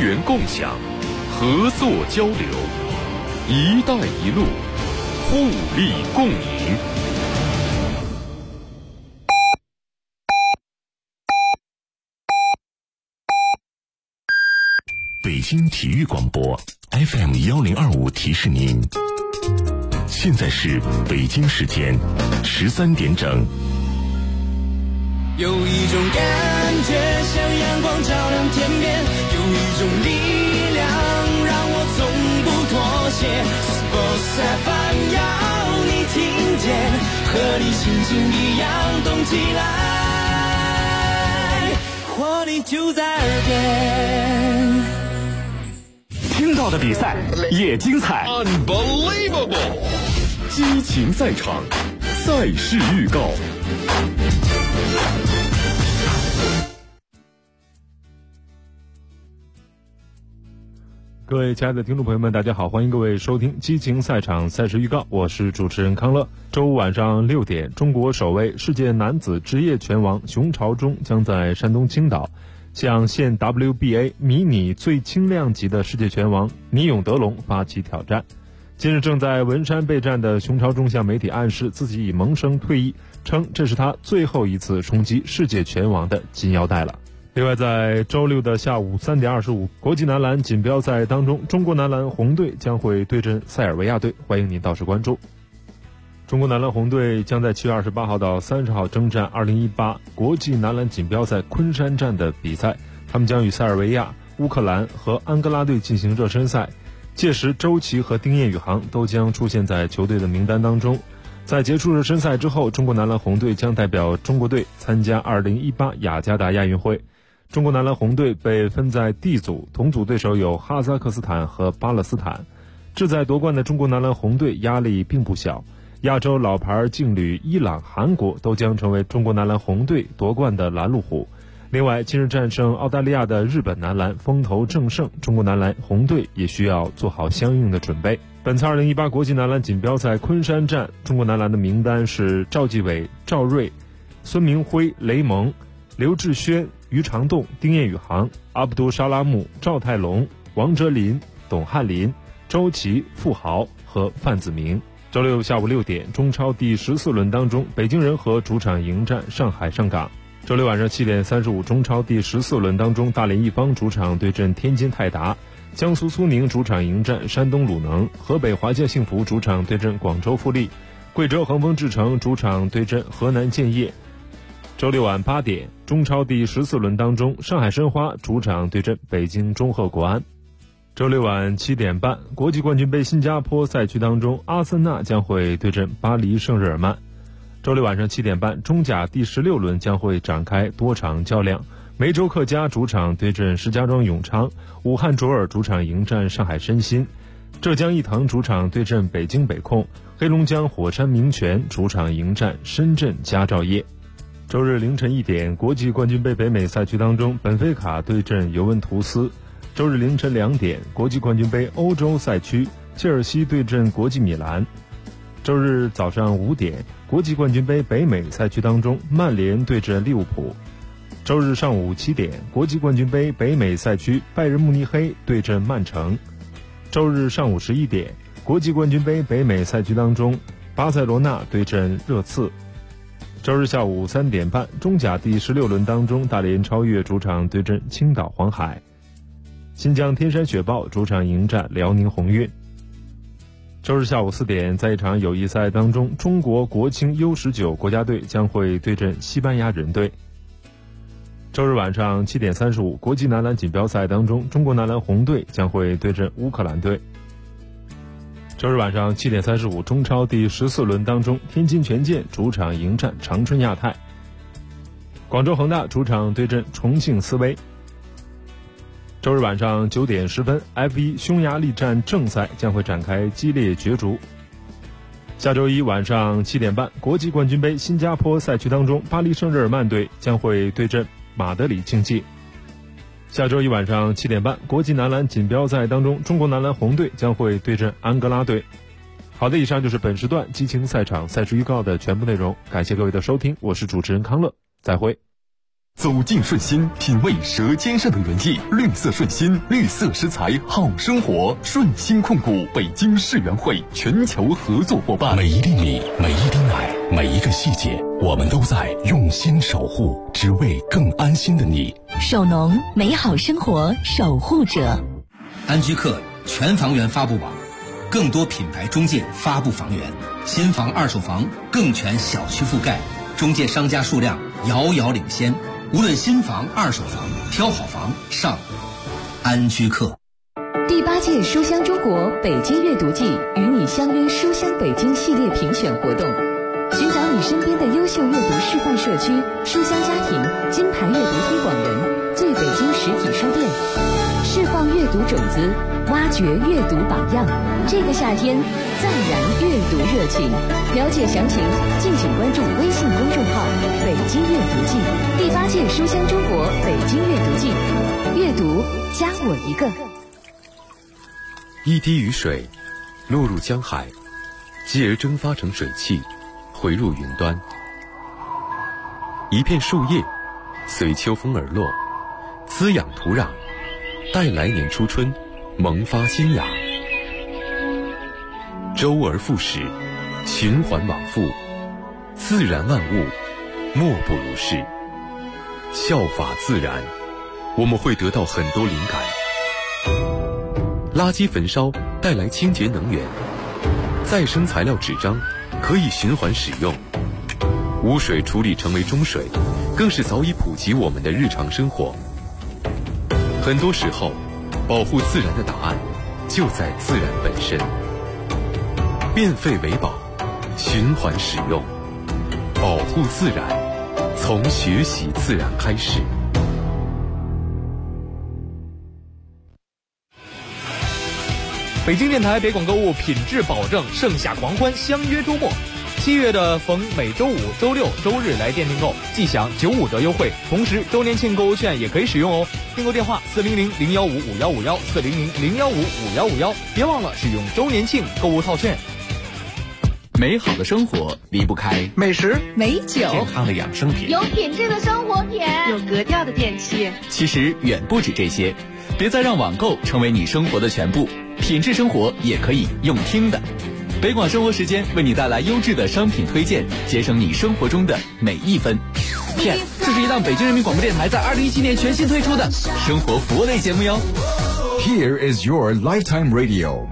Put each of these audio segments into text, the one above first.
源共享，合作交流，一带一路，互利共赢。 北京体育广播 FM1025 提示您，现在是北京时间13点整。 有一种感觉像阳光照亮天边，有一种力量让我从不妥协。Sports FM 要你听见，和你心情一样动起来，活力就在耳边。 听到的比赛也精彩 Unbelievable！ 激情赛场，赛事预告。 各位亲爱的听众朋友们，大家好，欢迎各位收听激情赛场赛事预告，我是主持人康乐。周五晚上6点，中国首位世界男子职业拳王熊朝忠将在山东青岛向现 WBA 迷你最轻量级的世界拳王倪永德龙发起挑战。近日正在文山备战的熊朝忠向媒体暗示自己已萌生退役，称这是他最后一次冲击世界拳王的金腰带了。另外，在周六的下午3点25，国际男篮锦标赛当中，中国男篮红队将会对阵塞尔维亚队，欢迎您到时关注。中国男篮红队将在7月28号到30号征战2018国际男篮锦标赛昆山站的比赛，他们将与塞尔维亚、乌克兰和安哥拉队进行热身赛，届时周琦和丁彦雨航都将出现在球队的名单当中。在结束热身赛之后，中国男篮红队将代表中国队参加2018雅加达亚运会。中国男篮红队被分在 D 组，同组对手有哈萨克斯坦和巴勒斯坦。志在夺冠的中国男篮红队压力并不小，亚洲老牌劲旅伊朗、韩国都将成为中国男篮红队夺冠的拦路虎。另外，近日战胜澳大利亚的日本男篮风头正盛，中国男篮红队也需要做好相应的准备。本次2018国际男篮锦标赛昆山站，中国男篮的名单是赵继伟、赵睿、孙明辉、雷蒙、刘志轩、于长栋、丁彦雨航、阿卜杜沙拉木、赵泰龙、王哲林、董翰林、周琦、傅豪和范子铭。周六下午6点，中超第14轮当中，北京人和主场迎战上海上港。周六晚上7点35，中超第14轮当中，大连一方主场对阵天津泰达，江苏苏宁主场迎战山东鲁能，河北华夏幸福主场对阵广州富力，贵州恒丰智诚主场对阵河南建业。周六晚8点，中超第14轮当中，上海申花主场对阵北京中赫国安。周六晚7点半，国际冠军杯新加坡赛区当中，阿森纳将会对阵巴黎圣日耳曼。周六晚上7点半，中甲第16轮将会展开多场较量，梅州客家主场对阵石家庄永昌，武汉卓尔主场迎战上海申鑫，浙江毅腾主场对阵北京北控，黑龙江火山明泉主场迎战深圳佳兆业。周日凌晨1点，国际冠军杯北美赛区当中，本菲卡对阵尤文图斯。周日凌晨2点，国际冠军杯欧洲赛区，切尔西对阵国际米兰。周日早上5点，国际冠军杯北美赛区当中，曼联对阵利物浦。周日上午7点，国际冠军杯北美赛区，拜仁慕尼黑对阵曼城。周日上午11点，国际冠军杯北美赛区当中，巴塞罗那对阵热刺。周日下午3点半，中甲第16轮当中，大连超越主场对阵青岛黄海，新疆天山雪豹主场迎战辽宁宏运。周日下午4点，在一场友谊赛当中，中国国青 U19 国家队将会对阵西班牙人队。周日晚上7点35，国际男篮锦标赛当中，中国男篮红队将会对阵乌克兰队。周日晚上7点35，中超第14轮当中，天津权健主场迎战长春亚泰，广州恒大主场对阵重庆斯威。周日晚上9点10分 ，F1 匈牙利站正赛将会展开激烈角逐。下周一晚上7点半，国际冠军杯新加坡赛区当中，巴黎圣日耳曼队将会对阵马德里竞技。下周一晚上7点半，国际男篮锦标赛当中，中国男篮红队将会对阵安哥拉队。好的，以上就是本时段激情赛场赛事预告的全部内容，感谢各位的收听，我是主持人康乐，再会。 走进顺心，品味舌尖上的原意。绿色顺心，绿色食材好生活。顺心控股北京世园会全球合作伙伴。 每一粒米，每一滴奶，每一个细节，我们都在用心守护，只为更安心的你。 首农，美好生活守护者。 安居客全房源发布网，更多品牌中介发布房源，新房二手房更全小区覆盖，中介商家数量遥遥领先。无论新房二手房，挑好房上安居客。 第8届书香中国北京阅读季与你相约书香北京系列评选活动，寻找你身边的优秀阅读示范社区、书香家庭、金牌阅读推广人、最北京实体书店，释放阅读种子，挖掘阅读榜样。这个夏天再燃阅读热情。了解详情，敬请关注微信公众号“北京阅读季”。第8届书香中国北京阅读季，阅读加我一个。 一滴雨水落入江海，继而蒸发成水汽，回入云端。一片树叶随秋风而落，滋养土壤，待来年初春萌发新芽。周而复始，循环往复，自然万物莫不如是。效法自然，我们会得到很多灵感。垃圾焚烧带来清洁能源，再生材料纸张可以循环使用，污水处理成为中水，更是早已普及我们的日常生活。很多时候，保护自然的答案就在自然本身。变废为宝，循环使用，保护自然，从学习自然开始。 北京电台北广购物品质保证，盛夏狂欢相约周末。7月的逢每周五、周六、周日来店订购，即享95折优惠，同时周年庆购物券也可以使用哦。订购电话400-015-5151 400-015-5151，别忘了使用周年庆购物套券。 美好的生活离不开美食、 美酒、 健康的养生品， 有品质的生活品， 有格调的电器。 其实远不止这些，别再让网购成为你生活的全部，品质生活也可以用听的。北广生活时间为你带来优质的商品推荐，节省你生活中的每一分。Yes， 这是一档北京人民广播电台在2017年全新推出的生活服务类节目哟。 Here is your lifetime radio。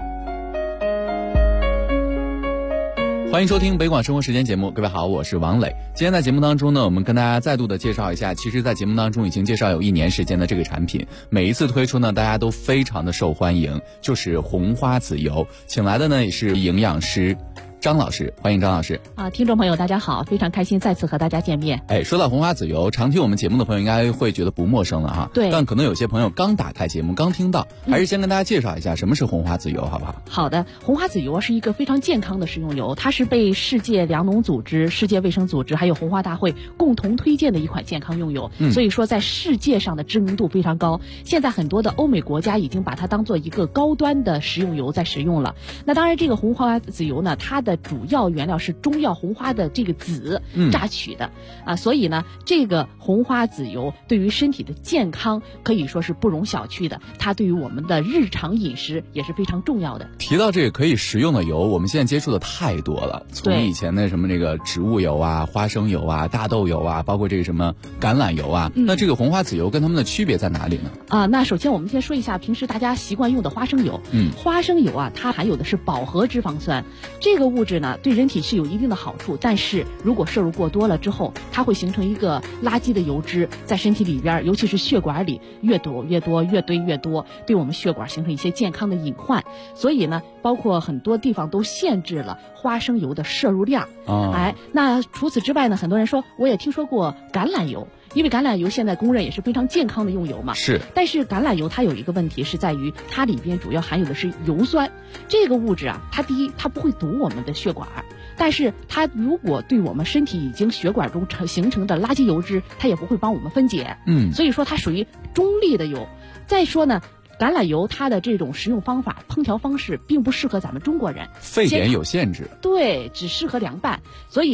欢迎收听北广生活时间节目，各位好，我是王磊。今天在节目当中呢，我们跟大家再度的介绍一下，其实在节目当中已经介绍有1年时间的这个产品，每一次推出呢，大家都非常的受欢迎，就是红花籽油。请来的呢也是营养师张老师，欢迎张老师。 听众朋友大家好，非常开心再次和大家见面。 说到红花籽油，常听我们节目的朋友应该会觉得不陌生了哈。 对。 但可能有些朋友刚打开节目，刚听到，还是先跟大家介绍一下什么是红花籽油，好不好？ 好的，红花籽油是一个非常健康的食用油，它是被世界粮农组织、世界卫生组织还有红花大会共同推荐的一款健康用油，所以说在世界上的知名度非常高。现在很多的欧美国家已经把它当做一个高端的食用油在使用了。那当然，这个红花籽油呢，它的主要原料是中药红花的这个籽榨取的所以呢，这个红花籽油对于身体的健康可以说是不容小觑的，它对于我们的日常饮食也是非常重要的。 提到这个可以食用的油，我们现在接触的太多了，从以前的什么这个植物油啊、花生油啊、大豆油啊，包括这个什么橄榄油啊，那这个红花籽油跟它们的区别在哪里呢？ 那首先我们先说一下平时大家习惯用的花生油。花生油它含有的是饱和脂肪酸，这个物质呢对人体是有一定的好处，但是如果摄入过多了之后，它会形成一个垃圾的油脂在身体里边，尤其是血管里越堆越多，对我们血管形成一些健康的隐患。所以呢，包括很多地方都限制了花生油的摄入量。那除此之外呢，很多人说我也听说过橄榄油，因为橄榄油现在公认也是非常健康的用油嘛。 是。 但是橄榄油它有一个问题是在于它里边主要含有的是油酸，这个物质它第一它不会堵我们的血管，但是它如果对我们身体已经血管中形成的垃圾油脂，它也不会帮我们分解。所以说它属于中立的油。再说呢，橄榄油它的这种食用方法、烹调方式并不适合咱们中国人， 沸点有限制。 对，只适合凉拌。所以呢，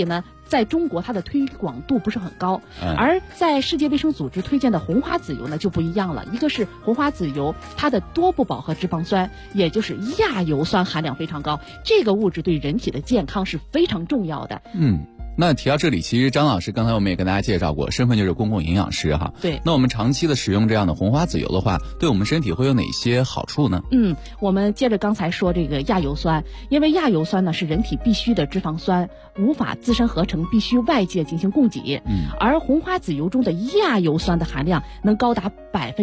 在中国它的推广度不是很高，而在世界卫生组织推荐的红花籽油呢就不一样了。一个是红花籽油，它的多不饱和脂肪酸，也就是亚油酸含量非常高，这个物质对人体的健康是非常重要的。 那提到这里，其实张老师刚才我们也跟大家介绍过，身份就是公共营养师哈。 对。 那我们长期的使用这样的红花籽油的话，对我们身体会有哪些好处呢？ 我们接着刚才说这个亚油酸，因为亚油酸呢是人体必需的脂肪酸，无法自身合成，必须外界进行供给。而红花籽油中的亚油酸的含量能高达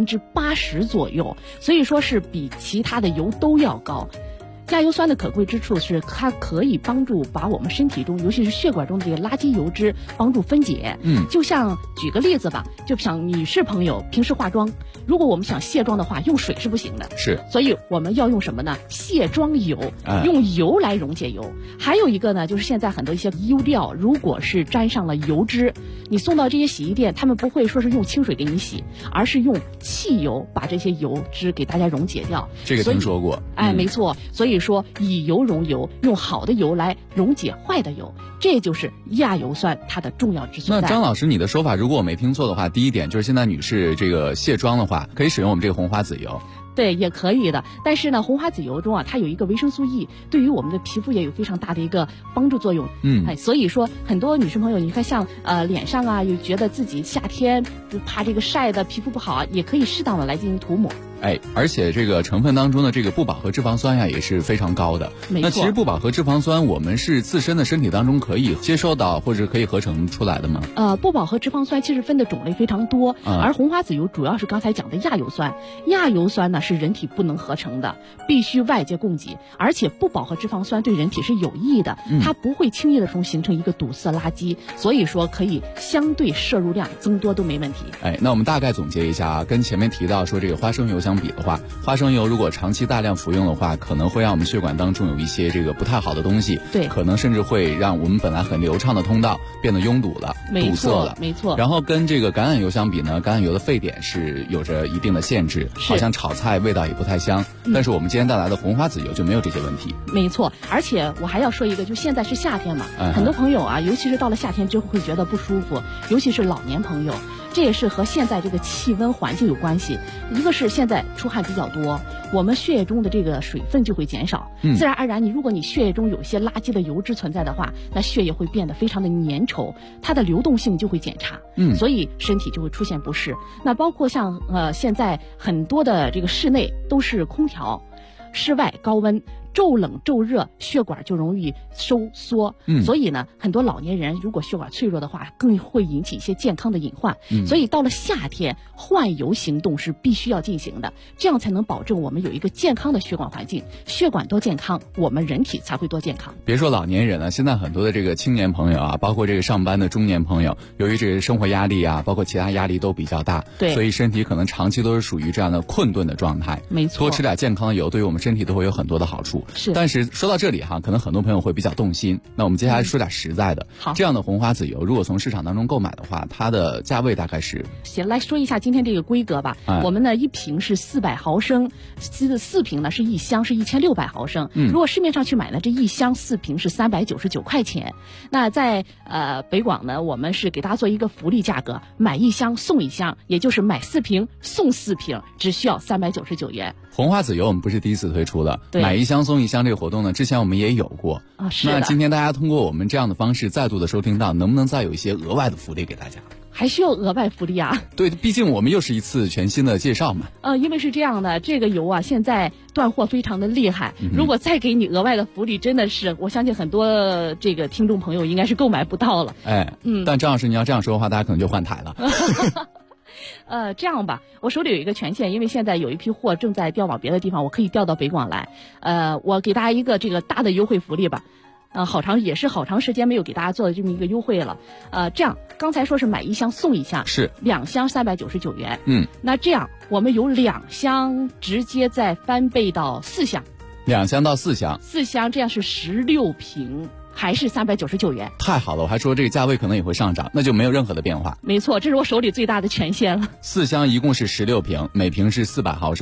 80%左右，所以说是比其他的油都要高。亚油酸的可贵之处是它可以帮助把我们身体中，尤其是血管中的这个垃圾油脂帮助分解。就像举个例子吧，就像女士朋友平时化妆，如果我们想卸妆的话，用水是不行的， 是， 所以我们要用什么呢？卸妆油，用油来溶解油。还有一个呢，就是现在很多一些衣料，如果是沾上了油脂，你送到这些洗衣店，他们不会说是用清水给你洗，而是用汽油把这些油脂给大家溶解掉。 这个听说过。 没错，所以说以油溶油，用好的油来溶解坏的油，这就是亚油酸它的重要之所在。 那张老师，你的说法如果我没听错的话，第一点就是现在女士这个卸妆的话，可以使用我们这个红花籽油。 对，也可以的。但是呢，红花籽油中啊，它有一个维生素 E， 对于我们的皮肤也有非常大的一个帮助作用。所以说很多女生朋友，你看像脸上啊，有觉得自己夏天就怕这个晒的皮肤不好啊，也可以适当的来进行涂抹。 而且这个成分当中的这个不饱和脂肪酸呀也是非常高的。 没错。 那其实不饱和脂肪酸我们是自身的身体当中可以接受到或者可以合成出来的吗？ 不饱和脂肪酸其实分的种类非常多，而红花籽油主要是刚才讲的亚油酸。亚油酸呢是人体不能合成的，必须外界供给，而且不饱和脂肪酸对人体是有益的，它不会轻易的形成一个堵塞垃圾，所以说可以相对摄入量增多都没问题。 那我们大概总结一下啊，跟前面提到说这个花生油相比的话，花生油如果长期大量服用的话，可能会让我们血管当中有一些这个不太好的东西， 对， 可能甚至会让我们本来很流畅的通道变得拥堵了，堵塞了， 没错。 然后跟这个橄榄油相比呢，橄榄油的沸点是有着一定的限制，好像炒菜味道也不太香。但是我们今天带来的红花籽油就没有这些问题。 没错，而且我还要说一个，就现在是夏天嘛，很多朋友啊，尤其是到了夏天之后会觉得不舒服，尤其是老年朋友。这也是和现在这个气温环境有关系，一个是现在出汗比较多，我们血液中的这个水分就会减少，自然而然如果你血液中有些垃圾的油脂存在的话，那血液会变得非常的粘稠，它的流动性就会减差，所以身体就会出现不适。那包括像现在很多的这个室内都是空调，室外高温，骤冷骤热，血管就容易收缩，所以呢，很多老年人如果血管脆弱的话，更会引起一些健康的隐患。所以到了夏天，换油行动是必须要进行的，这样才能保证我们有一个健康的血管环境。血管多健康，我们人体才会多健康。 别说老年人了，现在很多的这个青年朋友啊，包括这个上班的中年朋友，由于这个生活压力啊，包括其他压力都比较大， 对， 所以身体可能长期都是属于这样的困顿的状态。 没错， 多吃点健康的油，对于我们身体都会有很多的好处。 是， 但是说到这里哈，可能很多朋友会比较动心。那我们接下来说点实在的。 好， 这样的红花籽油，如果从市场当中购买的话，它的价位大概是？ 行，来说一下今天这个规格吧。我们呢一瓶是400毫升，4瓶呢是一箱是1600毫升。如果市面上去买呢，这一箱4瓶是399块钱。那在北广呢，我们是给大家做一个福利价格，买一箱送一箱，也就是买4瓶送4瓶，只需要399元。 红花籽油我们不是第一次推出了，买一箱送一箱这个活动呢，之前我们也有过啊。是的。 那今天大家通过我们这样的方式再度的收听到，能不能再有一些额外的福利给大家？ 还需要额外福利啊？ 对，毕竟我们又是一次全新的介绍嘛。 因为是这样的，这个油啊现在断货非常的厉害，如果再给你额外的福利，真的是我相信很多这个听众朋友应该是购买不到了。 但张老师你要这样说的话，大家可能就换台了。 这样吧，我手里有一个权限，因为现在有一批货正在调往别的地方，我可以调到北广来。我给大家一个这个大的优惠福利吧。好长时间没有给大家做的这么一个优惠了。这样刚才说是买一箱送一箱， 是 2箱399元。那这样我们有2箱直接再翻倍到4箱 ，2箱到4箱 ，4箱这样是16瓶。还是399元， 太好了！我还说这个价位可能也会上涨，那就没有任何的变化。 没错，这是我手里最大的权限了。 4箱一共是16瓶，每瓶是400毫升。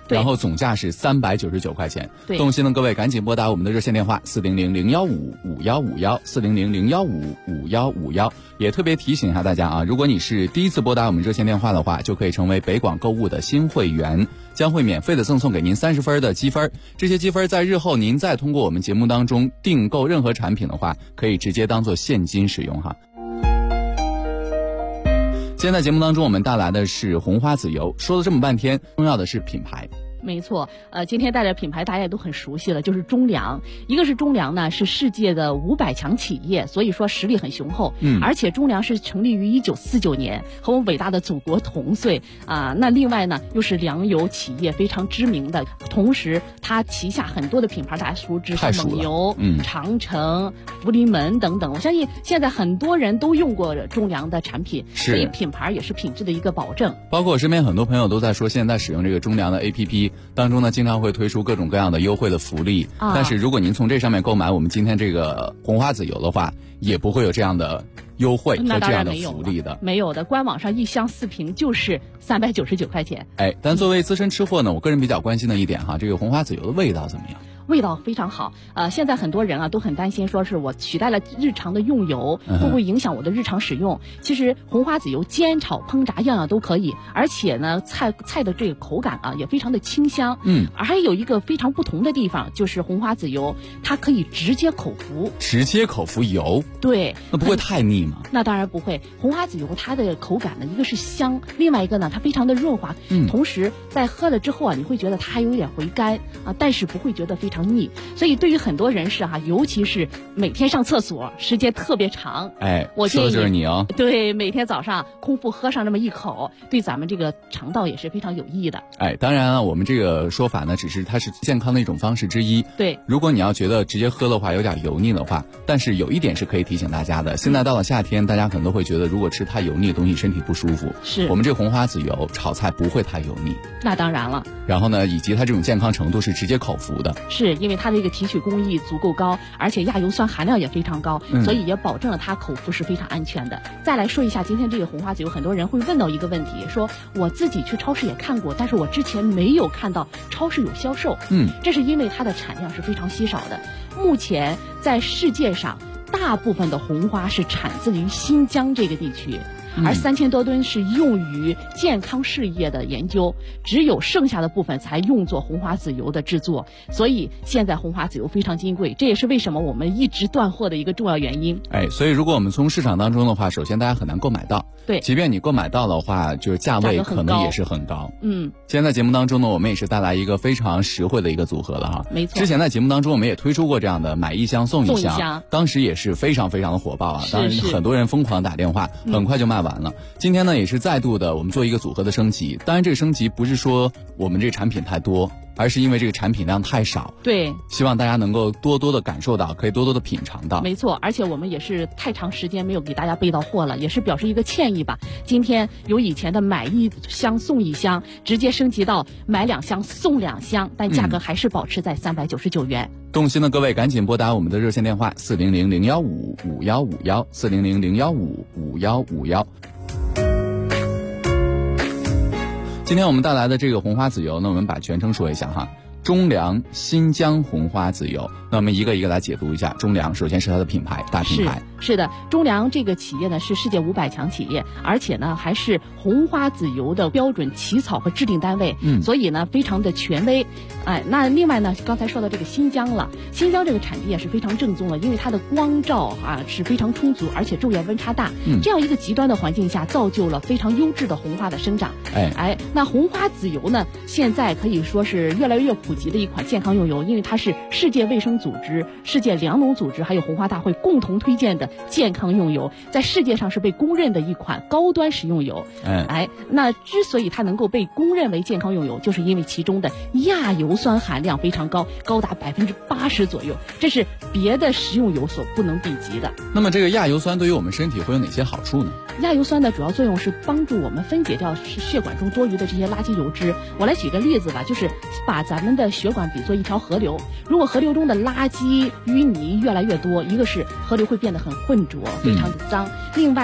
然后总价是399块钱。 对， 动心的各位赶紧拨打我们的热线电话400-015-5151，400-015-5151。也特别提醒一下大家啊，如果你是第一次拨打我们热线电话的话，就可以成为北广购物的新会员，将会免费的赠送给您30分的积分。这些积分在日后您再通过我们节目当中订购任何产品的话，可以直接当做现金使用哈。今天在节目当中我们带来的是红花籽油，说了这么半天，重要的是品牌。 没错，今天带来的品牌大家也都很熟悉了，就是中粮。一个是中粮呢，是世界的500强企业，所以说实力很雄厚。而且中粮是成立于1949年，和我们伟大的祖国同岁啊。那另外呢，又是粮油企业非常知名的，同时它旗下很多的品牌大家熟知，像蒙牛、长城、福临门等等。我相信现在很多人都用过中粮的产品，所以品牌也是品质的一个保证。 包括我身边很多朋友都在说，现在使用这个中粮的 APP。当中呢，经常会推出各种各样的优惠的福利，但是如果您从这上面购买我们今天这个红花籽油的话，也不会有这样的优惠和这样的福利的。 没有的，官网上1箱4瓶就是399块钱。 但作为资深吃货呢，我个人比较关心的一点哈，这个红花籽油的味道怎么样？ 味道非常好，现在很多人啊都很担心，说是我取代了日常的用油，会不会影响我的日常使用？其实红花籽油煎炒烹炸样样都可以，而且呢菜的这个口感啊也非常的清香。而还有一个非常不同的地方，就是红花籽油它可以直接口服。 直接口服油？对，那不会太腻吗？ 那当然不会，红花籽油它的口感呢，一个是香，另外一个呢它非常的润滑，同时在喝了之后啊，你会觉得它还有点回甘啊，但是不会觉得非常腻。所以对于很多人士哈，尤其是每天上厕所时间特别长，我建议说的就是你哦。 对，每天早上空腹喝上这么一口，对咱们这个肠道也是非常有益的。 当然了，我们这个说法呢，只是它是健康的一种方式之一。 对， 如果你要觉得直接喝的话有点油腻的话，但是有一点是可以提醒大家的，现在到了夏天，大家可能都会觉得如果吃太油腻的东西身体不舒服。 是， 我们这个红花籽油炒菜不会太油腻。 那当然了。 然后呢，以及它这种健康程度是直接口服的。 是因为它这个提取工艺足够高，而且亚油酸含量也非常高，所以也保证了它口服是非常安全的。再来说一下今天这个红花籽油，很多人会问到一个问题，说我自己去超市也看过，但是我之前没有看到超市有销售。这是因为它的产量是非常稀少的。目前在世界上大部分的红花是产自于新疆这个地区，而3000多吨是用于健康事业的研究，只有剩下的部分才用作红花籽油的制作，所以现在红花籽油非常金贵，这也是为什么我们一直断货的一个重要原因。 所以如果我们从市场当中的话，首先大家很难购买到。 对， 即便你购买到的话，就是价位可能也是很高。今天在节目当中呢，我们也是带来一个非常实惠的一个组合了哈。 没错。 之前在节目当中我们也推出过这样的买1箱送1箱，当时也是非常非常的火爆啊，当然很多人疯狂打电话，很快就卖完了。今天呢也是再度的我们做一个组合的升级，当然这个升级不是说我们这个产品太多，而是因为这个产品量太少。 对， 希望大家能够多多的感受到，可以多多的品尝到。 没错，而且我们也是太长时间没有给大家备到货了，也是表示一个歉意吧。今天由以前的买1箱送1箱，直接升级到买2箱送2箱，但价格还是保持在399元。 动心的各位赶紧拨打我们的热线电话400-015-5151，400-015-5151。今天我们带来的这个红花籽油呢，我们把全称说一下哈，中粮新疆红花籽油。那我们一个一个来解读一下。中粮首先是它的品牌，大品牌。 是的，中粮这个企业呢是世界500强企业，而且呢还是红花籽油的标准起草和制定单位，所以呢非常的权威。那另外呢，刚才说到这个新疆了，新疆这个产地也是非常正宗的，因为它的光照是非常充足，而且昼夜温差大，这样一个极端的环境下，造就了非常优质的红花的生长。那红花籽油呢，现在可以说是越来越普及的一款健康用油，因为它是世界卫生组织、世界粮农组织还有红花大会共同推荐的健康用油，在世界上是被公认的一款高端食用油。那之所以它能够被公认为健康用油，就是因为其中的亚油酸含量非常高，高达80%左右，这是别的食用油所不能比及的。 那么这个亚油酸对于我们身体会有哪些好处呢？ 亚油酸的主要作用是帮助我们分解掉血管中多余的这些垃圾油脂。我来举个例子吧，就是把咱们的血管比作一条河流，如果河流中的垃圾淤泥越来越多，一个是河流会变得很浑浊，非常的脏，另外呢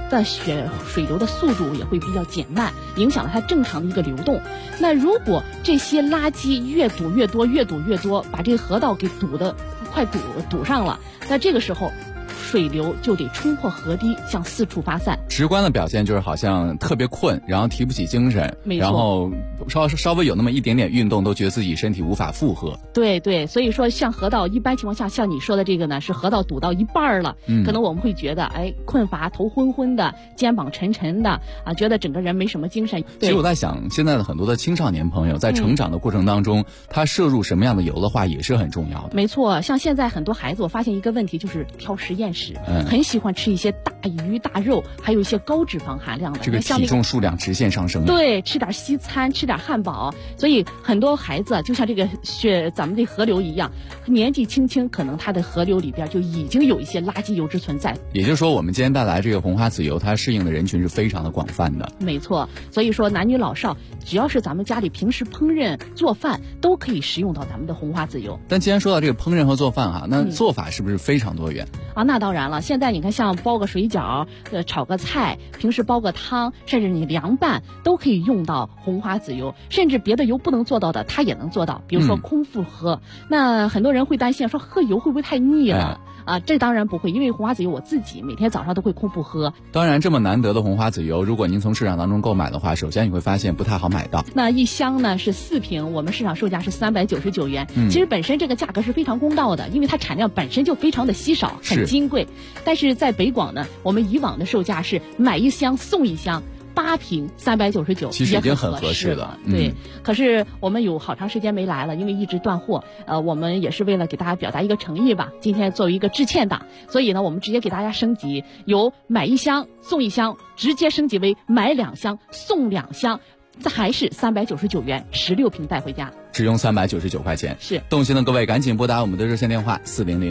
的水流的速度也会比较减慢，影响了它正常的一个流动。那如果这些垃圾越堵越多，把这个河道给快堵上了，那这个时候水流就得冲破河堤，向四处发散。 直观的表现就是好像特别困，然后提不起精神，然后稍微有那么一点点运动，都觉得自己身体无法负荷。 对，所以说像河道一般情况下，像你说的这个呢，是河道堵到一半了，可能我们会觉得困乏、头昏昏的、肩膀沉沉的啊，觉得整个人没什么精神。 其实我在想，现在的很多的青少年朋友在成长的过程当中，他摄入什么样的油的话也是很重要的。 没错，像现在很多孩子，我发现一个问题就是挑实验室，很喜欢吃一些大鱼大肉，还有一些高脂肪含量的， 这个体重数量直线上升。 对，吃点西餐，吃点汉堡，所以很多孩子就像这个咱们的河流一样，年纪轻轻，可能他的河流里边就已经有一些垃圾油脂存在。 也就是说，我们今天带来这个红花籽油，它适应的人群是非常的广泛的。 没错，所以说男女老少，只要是咱们家里平时烹饪做饭，都可以食用到咱们的红花籽油。 但既然说到这个烹饪和做饭哈，那做法是不是非常多元啊？那当然了，现在你看，像包个水饺、炒个菜，平时煲个汤，甚至你凉拌，都可以用到红花籽油，甚至别的油不能做到的，它也能做到。比如说空腹喝，那很多人会担心说喝油会不会太腻了？这当然不会，因为红花籽油我自己每天早上都会空腹喝。 当然，这么难得的红花籽油，如果您从市场当中购买的话，首先你会发现不太好买到。 那一箱呢是4瓶，我们市场售价是399元。其实本身这个价格是非常公道的，因为它产量本身就非常的稀少，很金贵。但是在北广呢，我们以往的售价是买一箱送一箱。8瓶399， 其实已经很合适了。 对，可是我们有好长时间没来了，因为一直断货。我们也是为了给大家表达一个诚意吧，今天作为一个致歉档，所以呢，我们直接给大家升级，由买一箱送一箱，直接升级为买2箱送2箱，这还是399元，16瓶带回家， 只用399块钱。 是， 动心的各位赶紧拨打我们的热线电话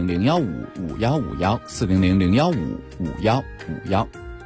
400-015-5151，400-015-5151。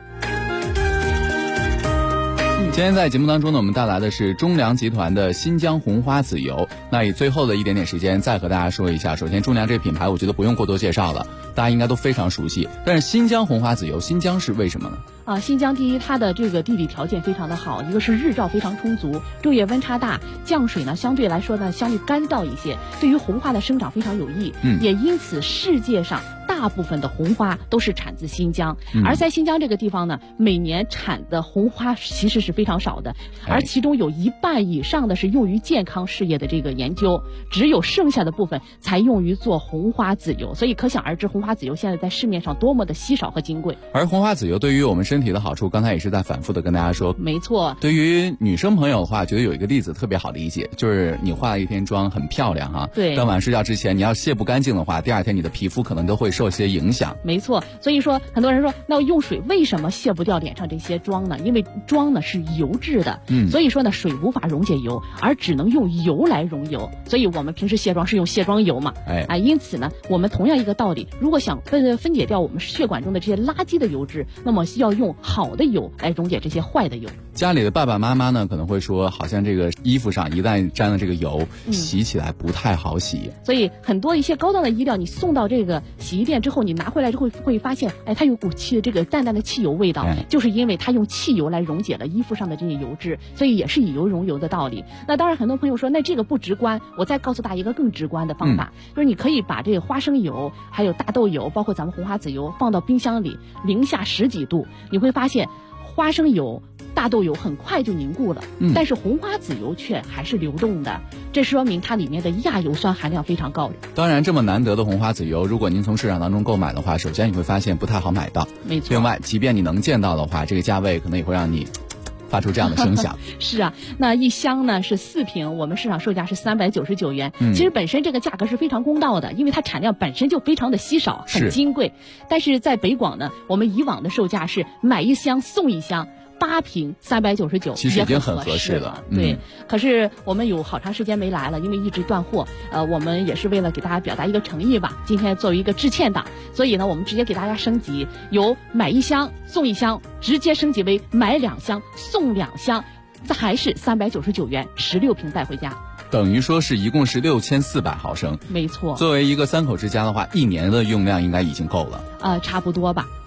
今天在节目当中呢，我们带来的是中粮集团的新疆红花籽油。那以最后的一点点时间，再和大家说一下。首先，中粮这个品牌，我觉得不用过多介绍了，大家应该都非常熟悉。但是新疆红花籽油，新疆是为什么呢？ 新疆第一，它的这个地理条件非常的好，一个是日照非常充足，昼夜温差大，降水呢相对来说呢相对干燥一些，对于红花的生长非常有益。也因此世界上大部分的红花都是产自新疆，而在新疆这个地方呢，每年产的红花其实是非常少的，而其中有1半以上的是用于健康事业的这个研究，只有剩下的部分才用于做红花籽油，所以可想而知红花籽油现在在市面上多么的稀少和金贵。 而红花籽油对于我们身体的好处，刚才也是在反复的跟大家说。 没错， 对于女生朋友的话，觉得有一个例子特别好理解，就是你化了一天妆很漂亮哈， 对， 当晚睡觉之前你要卸不干净的话，第二天你的皮肤可能都会受些影响。 没错，所以说很多人说，那用水为什么卸不掉脸上这些妆呢？因为妆呢是油质的，所以说呢水无法溶解油，而只能用油来溶油，所以我们平时卸妆是用卸妆油嘛，因此呢，我们同样一个道理，如果想分解掉我们血管中的这些垃圾的油脂，那么要用好的油来溶解这些坏的油。 家里的爸爸妈妈呢，可能会说，好像这个衣服上一旦沾了这个油，洗起来不太好洗。 所以很多一些高档的衣料，你送到这个洗衣店之后，你拿回来之后会发现，它有股这个淡淡的汽油味道，就是因为它用汽油来溶解了衣服上的这些油脂，所以也是以油溶油的道理。那当然，很多朋友说，那这个不直观，我再告诉大家一个更直观的方法，就是你可以把这个花生油、还有大豆油，包括咱们红花籽油放到冰箱里，零下10几度，你会发现花生油、大豆油很快就凝固了，但是红花籽油却还是流动的，这说明它里面的亚油酸含量非常高。 当然，这么难得的红花籽油，如果您从市场当中购买的话，首先你会发现不太好买到。 没错。 另外，即便你能见到的话，这个价位可能也会让你发出这样的声响。 是啊，那一箱呢是4瓶，我们市场售价是399元。其实本身这个价格是非常公道的，因为它产量本身就非常的稀少，很金贵。但是在北广呢，我们以往的售价是买一箱送一箱。8瓶399， 其实已经很合适了。 对，可是我们有好长时间没来了，因为一直断货。我们也是为了给大家表达一个诚意吧，今天作为一个致歉档，所以呢，我们直接给大家升级，由买一箱送一箱，直接升级为买2箱送2箱，这还是399元，16瓶带回家。 等于说是一共是6400毫升。 没错。 作为一个3口之家的话，1年的用量应该已经够了。 差不多吧。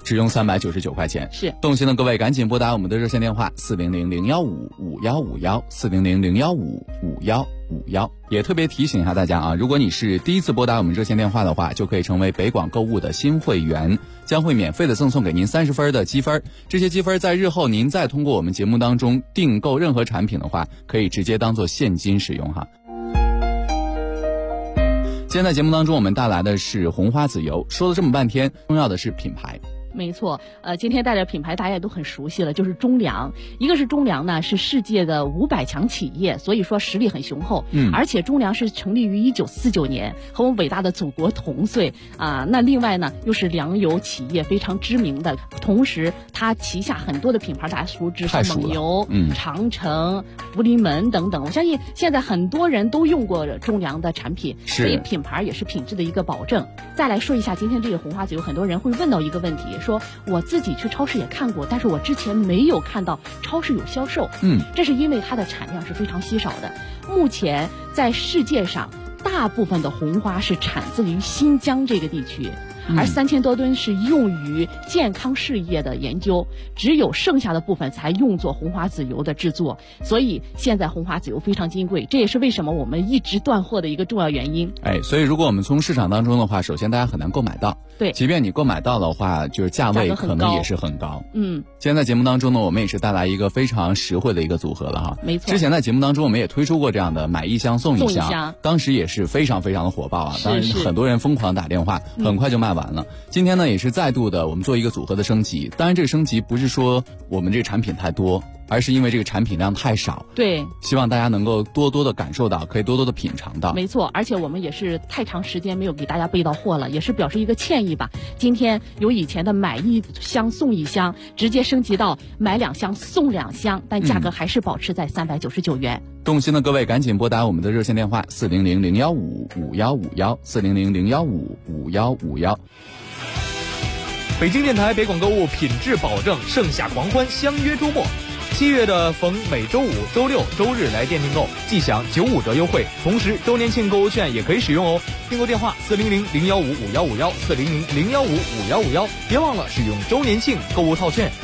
只用399块钱。 是， 动心的各位赶紧拨打我们的热线电话400-015-5151，400-015-5151。也特别提醒一下大家啊，如果你是第一次拨打我们热线电话的话，就可以成为北广购物的新会员，将会免费的赠送给您30分的积分。这些积分在日后您再通过我们节目当中订购任何产品的话，可以直接当做现金使用哈。今天在节目当中我们带来的是红花籽油，说了这么半天，重要的是品牌。 没错，今天带着品牌大家也都很熟悉了，就是中粮。一个是中粮呢，是世界的500强企业，所以说实力很雄厚。而且中粮是成立于1949年，和我们伟大的祖国同岁啊。那另外呢，又是粮油企业非常知名的，同时它旗下很多的品牌大家熟知，像蒙牛、长城、福临门等等。我相信现在很多人都用过中粮的产品，所以品牌也是品质的一个保证。再来说一下今天这个红花籽油，很多人会问到一个问题，说我自己去超市也看过，但是我之前没有看到超市有销售。这是因为它的产量是非常稀少的。目前在世界上，大部分的红花是产自于新疆这个地区，而3000多吨是用于健康事业的研究，只有剩下的部分才用作红花籽油的制作。所以现在红花籽油非常金贵，这也是为什么我们一直断货的一个重要原因。 所以如果我们从市场当中的话，首先大家很难购买到。 对， 即便你购买到的话，就是价位可能也是很高。今天在节目当中呢，我们也是带来一个非常实惠的一个组合了哈。 没错。 之前在节目当中我们也推出过这样的买一箱送一箱，当时也是非常非常的火爆啊。当然很多人疯狂打电话，很快就卖完了。今天呢也是再度的我们做一个组合的升级，当然这个升级不是说我们这个产品太多，而是因为这个产品量太少。 对， 希望大家能够多多的感受到，可以多多的品尝到。 没错，而且我们也是太长时间没有给大家备到货了，也是表示一个歉意吧。今天由以前的买一箱送一箱，直接升级到买2箱送2箱，但价格还是保持在399元。 动心的各位赶紧拨打我们的热线电话400-015-5151，400-015-5151。 北京电台北广购物品质保证，盛夏狂欢，相约周末。7月的逢每周五、周六、周日来店订购，即享95折优惠，同时周年庆购物券也可以使用哦。订购电话400-015-5151，400-015-5151，别忘了使用周年庆购物套券。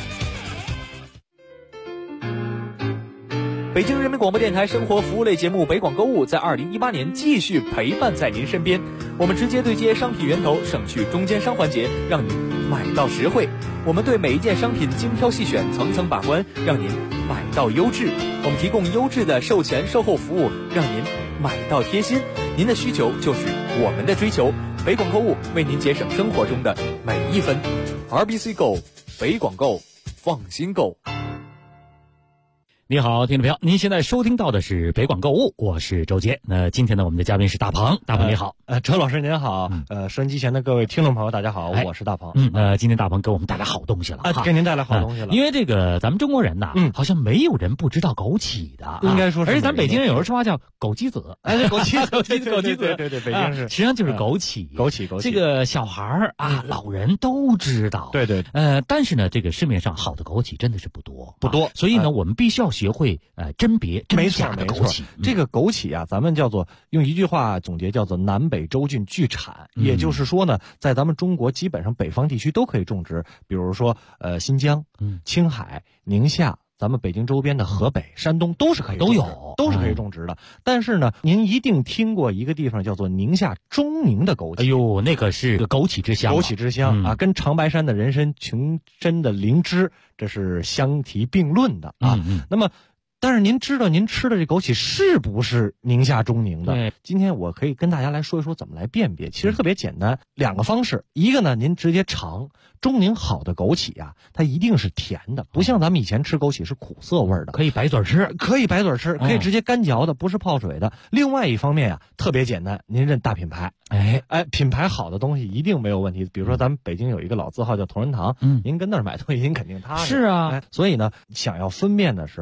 北京人民广播电台生活服务类节目北广购物在2018年继续陪伴在您身边，我们直接对接商品源头，省去中间商环节，让您买到实惠。我们对每一件商品精挑细选，层层把关，让您买到优质。我们提供优质的售前售后服务，让您买到贴心。您的需求就是我们的追求，北广购物为您节省生活中的每一分。RBC Go， 北广购，放心购。 你好，听众朋友，您现在收听到的是北广购物，我是周杰。那今天呢，我们的嘉宾是大鹏。大鹏你好。 周老师您好。收音机前的各位听众朋友大家好，我是大鹏。 今天大鹏给我们带来好东西了给您带来好东西了。 因为这个咱们中国人呐，好像没有人不知道枸杞的， 应该说是。 而且咱北京人有人说话叫枸杞子， 枸杞子，对，北京是。 实际上就是枸杞， 枸杞。 这个小孩啊，老人都知道。 对。 但是呢，这个市面上好的枸杞真的是不多， 所以呢，我们必须要学会甄别真假的枸杞。 这个枸杞啊，咱们叫做用一句话总结，叫做南北洲郡俱产。也就是说呢，在咱们中国基本上北方地区都可以种植，比如说新疆、青海、宁夏，咱们北京周边的河北、山东都是可以种植，都是可以种植的。但是呢，您一定听过一个地方叫做宁夏中宁的枸杞。 哎呦，那个是枸杞之乡， 枸杞之乡啊，跟长白山的人参、琼珍的灵芝，这是相提并论的啊。那么但是您知道您吃的这枸杞是不是宁夏中宁的？ 对， 今天我可以跟大家来说一说怎么来辨别。其实特别简单，2个方式。一个呢，您直接尝中宁好的枸杞啊，它一定是甜的，不像咱们以前吃枸杞是苦涩味的。 可以白嘴吃， 可以直接干嚼的，不是泡水的。另外一方面啊，特别简单，您认大品牌。品牌好的东西一定没有问题。比如说咱们北京有一个老字号叫同仁堂，您跟那儿买东西您肯定踏实。 是啊， 所以呢，想要分辨的时候，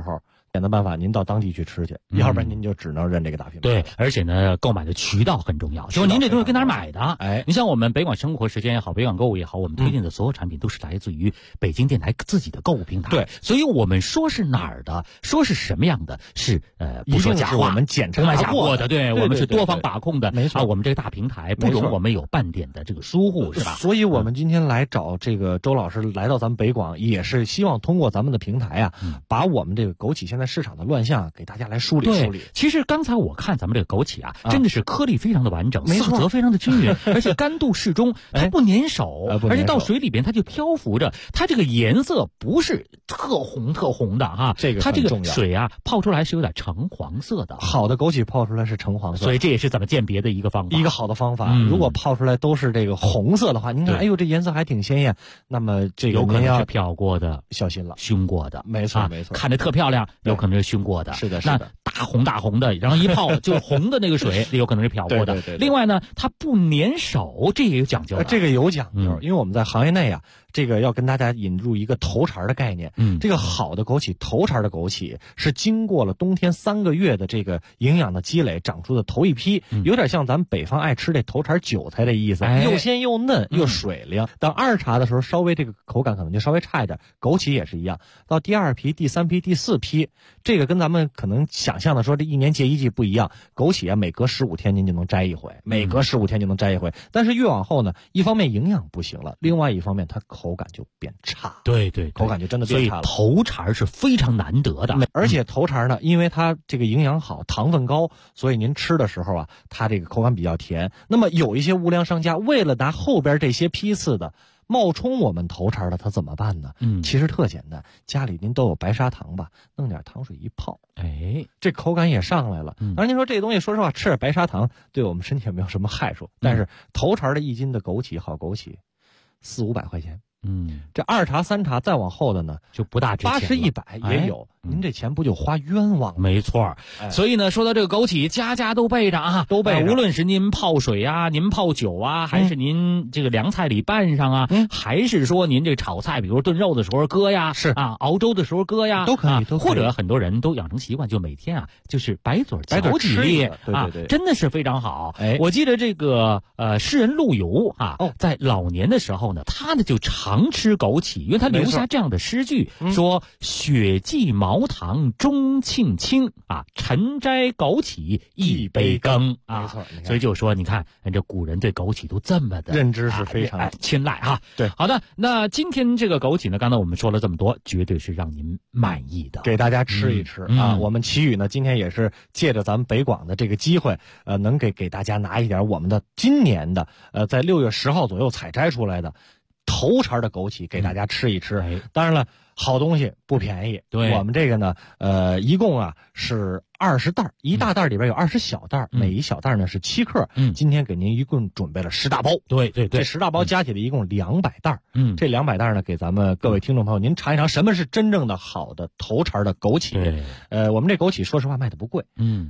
简单办法，您到当地去吃去，要不然您就只能认这个大品牌。 对，而且呢，购买的渠道很重要，就是您这东西跟哪儿买的？ 哎， 你像我们北广生活时间也好，北广购物也好，我们推荐的所有产品都是来自于北京电台自己的购物平台。 对， 所以我们说是哪儿的，说是什么样的，是不说假话， 我们检查过的，对，我们是多方把把控的， 没错。 我们这个大平台不容我们有半点的这个疏忽，是吧？ 所以我们今天来找这个周老师来到咱们北广，也是希望通过咱们的平台啊，把我们这个枸杞现在市场的乱象给大家来梳理梳理。 其实刚才我看咱们这个枸杞啊，真的是颗粒非常的完整，色泽非常的均匀，而且干度适中，它不粘手，而且到水里边它就漂浮着，它这个颜色不是特红的哈，它这个水啊泡出来是有点橙黄色的。 好的枸杞泡出来是橙黄色， 所以这也是怎么鉴别的一个方法， 一个好的方法。如果泡出来都是这个红色的话，您看，哎呦，这颜色还挺鲜艳，那么这个有可能是漂过的， 小心了， 熏过的， 没错没错， 看着特漂亮，有可能是熏过的， 是的， 那大红的，然后一泡就是红的那个水，有可能是漂过的。 对。 另外呢，它不粘手，这也有讲究。 这个有讲究，因为我们在行业内啊，这个要跟大家引入一个头茬的概念。这个好的枸杞，头茬的枸杞是经过了冬天3个月的这个营养的积累长出的头一批，有点像咱们北方爱吃这头茬韭菜的意思，又鲜又嫩又水灵。等2茬的时候，稍微这个口感可能就稍微差一点。枸杞也是一样，到第2批、第3批、第4批，这个跟咱们可能想象的说这1年结1季不一样。枸杞啊，每隔15天您就能摘一回，每隔15天就能摘一回。但是越往后呢，一方面营养不行了，另外一方面它口感就变差。 对， 口感就真的变差了。 所以头茬是非常难得的， 而且头茬呢，因为它这个营养好，糖分高，所以您吃的时候啊，它这个口感比较甜。那么有一些无良商家为了拿后边这些批次的冒充我们头茬的，他怎么办呢？其实特简单，家里您都有白砂糖吧，弄点糖水一泡，这口感也上来了。当然您说这东西，说实话，吃点白砂糖对我们身体也没有什么害处，但是头茬的1斤的枸杞，好枸杞，400-500块钱。这2茬3茬再往后的呢， 就不大值钱了 ，80-100也有。您这钱不就花冤枉了？ 没错。所以呢，说到这个枸杞，家家都备着啊， 都备着。 无论是您泡水啊，您泡酒啊，还是您这个凉菜里拌上啊，还是说您这个炒菜，比如炖肉的时候搁呀， 是啊，熬粥的时候搁呀， 都可以。 或者很多人都养成习惯，就每天啊，就是白嘴嚼几粒啊，真的是非常好。我记得这个诗人陆游啊，在老年的时候呢，他呢就常吃枸杞，因为他留下这样的诗句，说雪霁茅堂钟磬清啊，晨摘枸杞一杯羹啊。 没错， 所以就说你看这古人对枸杞都这么的认知是非常青睐哈。 对， 好的，那今天这个枸杞呢，刚才我们说了这么多，绝对是让您满意的， 给大家吃一吃啊。我们奇宇呢，今天也是借着咱们北广的这个机会，能给大家拿一点我们的今年的在6月10号左右采摘出来的头茬的枸杞给大家吃一吃。当然了，好东西不便宜。 对， 我们这个呢，一共啊是20袋，一大袋里边有20小袋，每一小袋呢是7克。今天给您一共准备了10大包。 对，这 10大包加起来一共200袋。这200袋呢，给咱们各位听众朋友您尝一尝什么是真正的好的头茬的枸杞。我们这枸杞说实话卖的不贵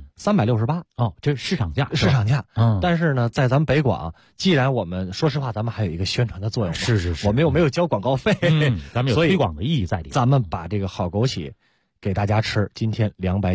，368 这是市场价。 但是呢，在咱们北广，既然我们说实话，咱们还有一个宣传的作用， 是， 我们又没有交广告费， 咱们有推广的意义在里面。 咱们把这个好枸杞给大家吃，今天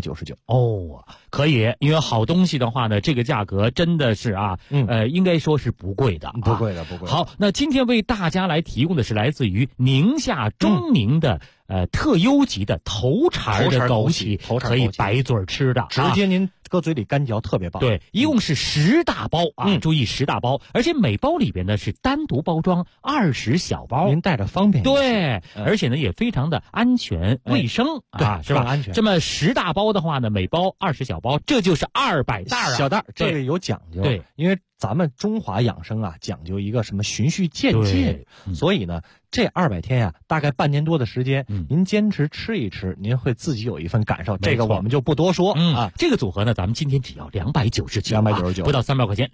299。 可以，因为好东西的话呢，这个价格真的是啊，应该说是不贵的， 不贵的。 好，那今天为大家来提供的是来自于宁夏钟宁的特优级的头茬的枸杞，可以白嘴吃的， 直接您搁嘴里干嚼，特别棒。 对，一共是10大包啊，注意10大包，而且每包里边呢是单独包装20小包， 您带着方便。 对，而且呢也非常的安全卫生啊，是吧？ 安全。 这么10大包的话呢，每包20小包，这就是200袋小袋，这个有讲究。 对， 因为咱们中华养生啊，讲究一个什么循序渐进，所以呢，这200天呀，大概半年多的时间，您坚持吃一吃，您会自己有一份感受。这个我们就不多说啊。 这个组合呢，咱们今天只要299，不到300块钱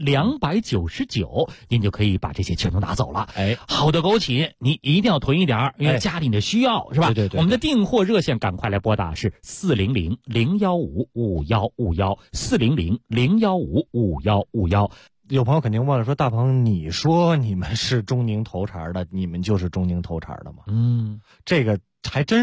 ，299，您就可以把这些全都拿走了。好的枸杞，你一定要囤一点，因为家里的需要是吧？ 对。 我们的订货热线赶快来拨打是400-015-5151，400-015-5151。 有朋友肯定问了，说大鹏，你说你们是钟宁头茬的，你们就是钟宁头茬的吗？ 这个还真是。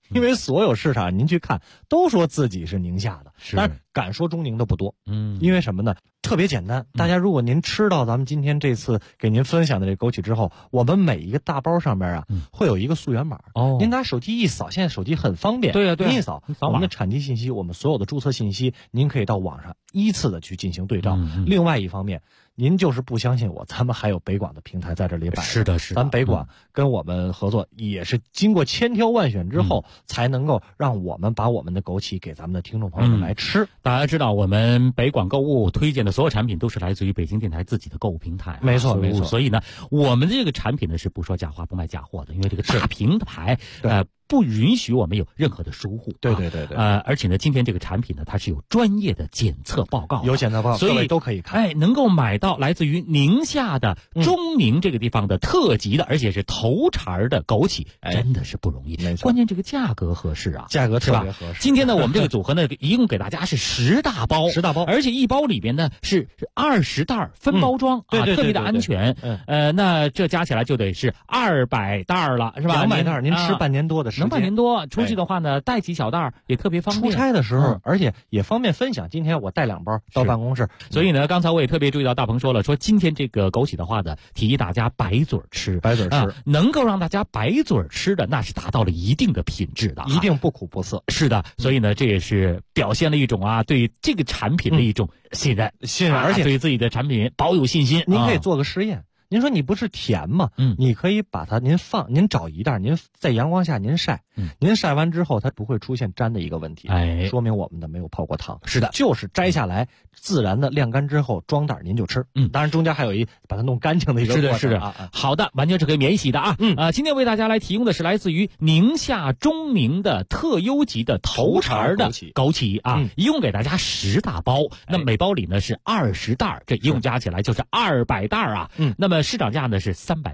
因为所有市场您去看都说自己是宁夏的，但是敢说中宁的不多。因为什么呢？特别简单，大家如果您吃到咱们今天这次给您分享的这枸杞之后，我们每一个大包上面会有一个溯源码。您拿手机一扫，现在手机很方便。 对啊， 您一扫我们的产地信息，我们所有的注册信息，您可以到网上依次的去进行对照。另外一方面，您就是不相信我，咱们还有北广的平台在这里摆。 是的， 咱北广跟我们合作，也是经过千挑万选之后，才能够让我们把我们的枸杞给咱们的听众朋友们来吃。 大家知道，我们北广购物推荐的所有产品都是来自于北京电台自己的购物平台。 没错。 所以呢，我们这个产品呢是不说假话、不卖假货的，因为这个大平台不允许我们有任何的疏忽。 对。 而且呢，今天这个产品呢，它是有专业的检测报告， 有检测报告， 所以各位都可以看。 能够买到来自于宁夏的中宁这个地方的特级的，而且是头茬的枸杞，真的是不容易。 没错， 关键这个价格合适啊， 价格特别合适。 今天呢，我们这个组合呢，一共给大家是10大包，而且一包里边呢是20袋分包装对， 特别的安全。那这加起来就得是200袋了，是吧 ？200袋，您吃半年多的时间， 能半年多。出去的话呢，带几小袋也特别方便。 出差的时候，而且也方便分享。今天我带2包到办公室， 所以呢，刚才我也特别注意到大鹏说了，说今天这个枸杞的话呢，提议大家白嘴吃，能够让大家白嘴吃的，那是达到了一定的品质的， 一定不苦不涩。 是的，所以呢，这也是表现了一种对这个产品的一种信任， 而且对自己的产品保有信心。 您可以做个实验。您说你不是甜吗？你可以把它您找一袋，您在阳光下您晒，您晒完之后它不会出现粘的一个问题，说明我们的没有泡过汤。 是的， 就是摘下来自然的晾干之后装袋您就吃。当然中间还有把它弄干净的一个过程。 是的。好的，完全是可以免洗的今天为大家来提供的是来自于宁夏中宁的特优级的头茬的枸杞一共给大家10大包，那每包里呢是20袋，这一共加起来就是200袋那么市场价呢是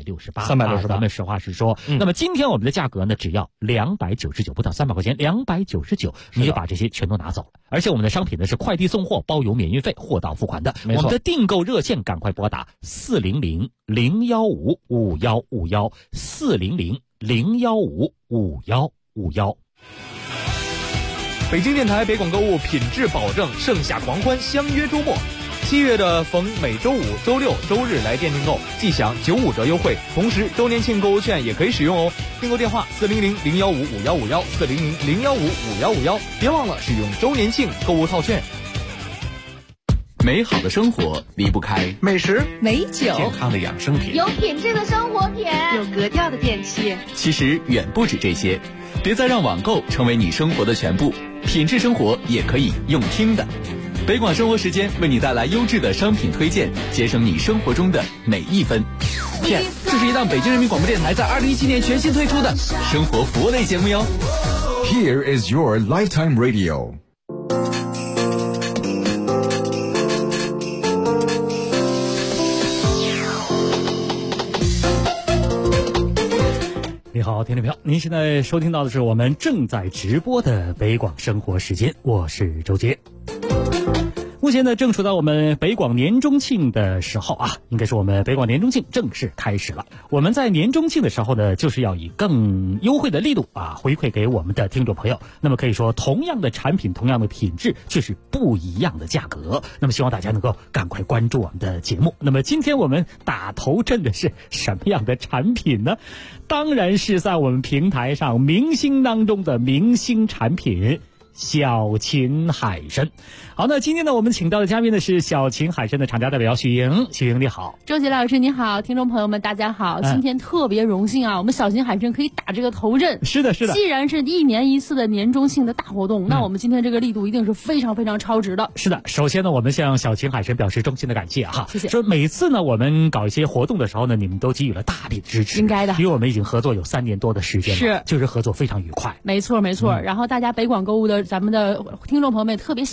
368，咱们实话实说。那么今天我们的价格呢只要299，不到300块钱，299你就把这些全都拿走了。而且我们的商品呢是快递送货，包邮免运费，货到付款的。我们的订购热线赶快拨打400-015-5151，400-015-5151。 北京电台北广购物品质保证，盛夏狂欢，相约周末。7月的逢每周五、周六、周日来店订购，即享95折优惠，同时周年庆购物券也可以使用哦。订购电话400-015-5151，400-015-5151，别忘了使用周年庆购物套券。 美好的生活离不开美食、 美酒、 健康的养生品， 有品质的生活品， 有格调的电器。 其实远不止这些，别再让网购成为你生活的全部，品质生活也可以用听的。北广生活时间为你带来优质的商品推荐，节省你生活中的每一分。这是一档北京人民广播电台在2017年全新推出的生活服务类节目哟。 Here is your lifetime radio。 你好，听众朋友，您现在收听到的是我们正在直播的北广生活时间，我是周杰。目前呢，正处在我们北广年中庆的时候应该是我们北广年中庆正式开始了。我们在年中庆的时候呢，就是要以更优惠的力度回馈给我们的听众朋友。那么可以说，同样的产品，同样的品质，却是不一样的价格。那么希望大家能够赶快关注我们的节目。那么今天我们打头阵的是什么样的产品呢？当然是在我们平台上明星当中的明星产品。小秦海参。好，那今天呢，我们请到的嘉宾呢是小秦海参的厂家代表许莹。许莹你好。 周杰老师你好，听众朋友们大家好。今天特别荣幸我们小秦海参可以打这个头阵。 是的，是的。 既然是1年1次的年中庆的大活动，那我们今天这个力度一定是非常非常超值的。 是的，首先呢，我们向小秦海参表示衷心的感谢谢谢。 说每次呢，我们搞一些活动的时候呢，你们都给予了大力的支持。 应该的， 因为我们已经合作有3年多的时间了， 是， 就是合作非常愉快。 没错没错。然后大家北广购物的咱们的听众朋友们也特别喜欢我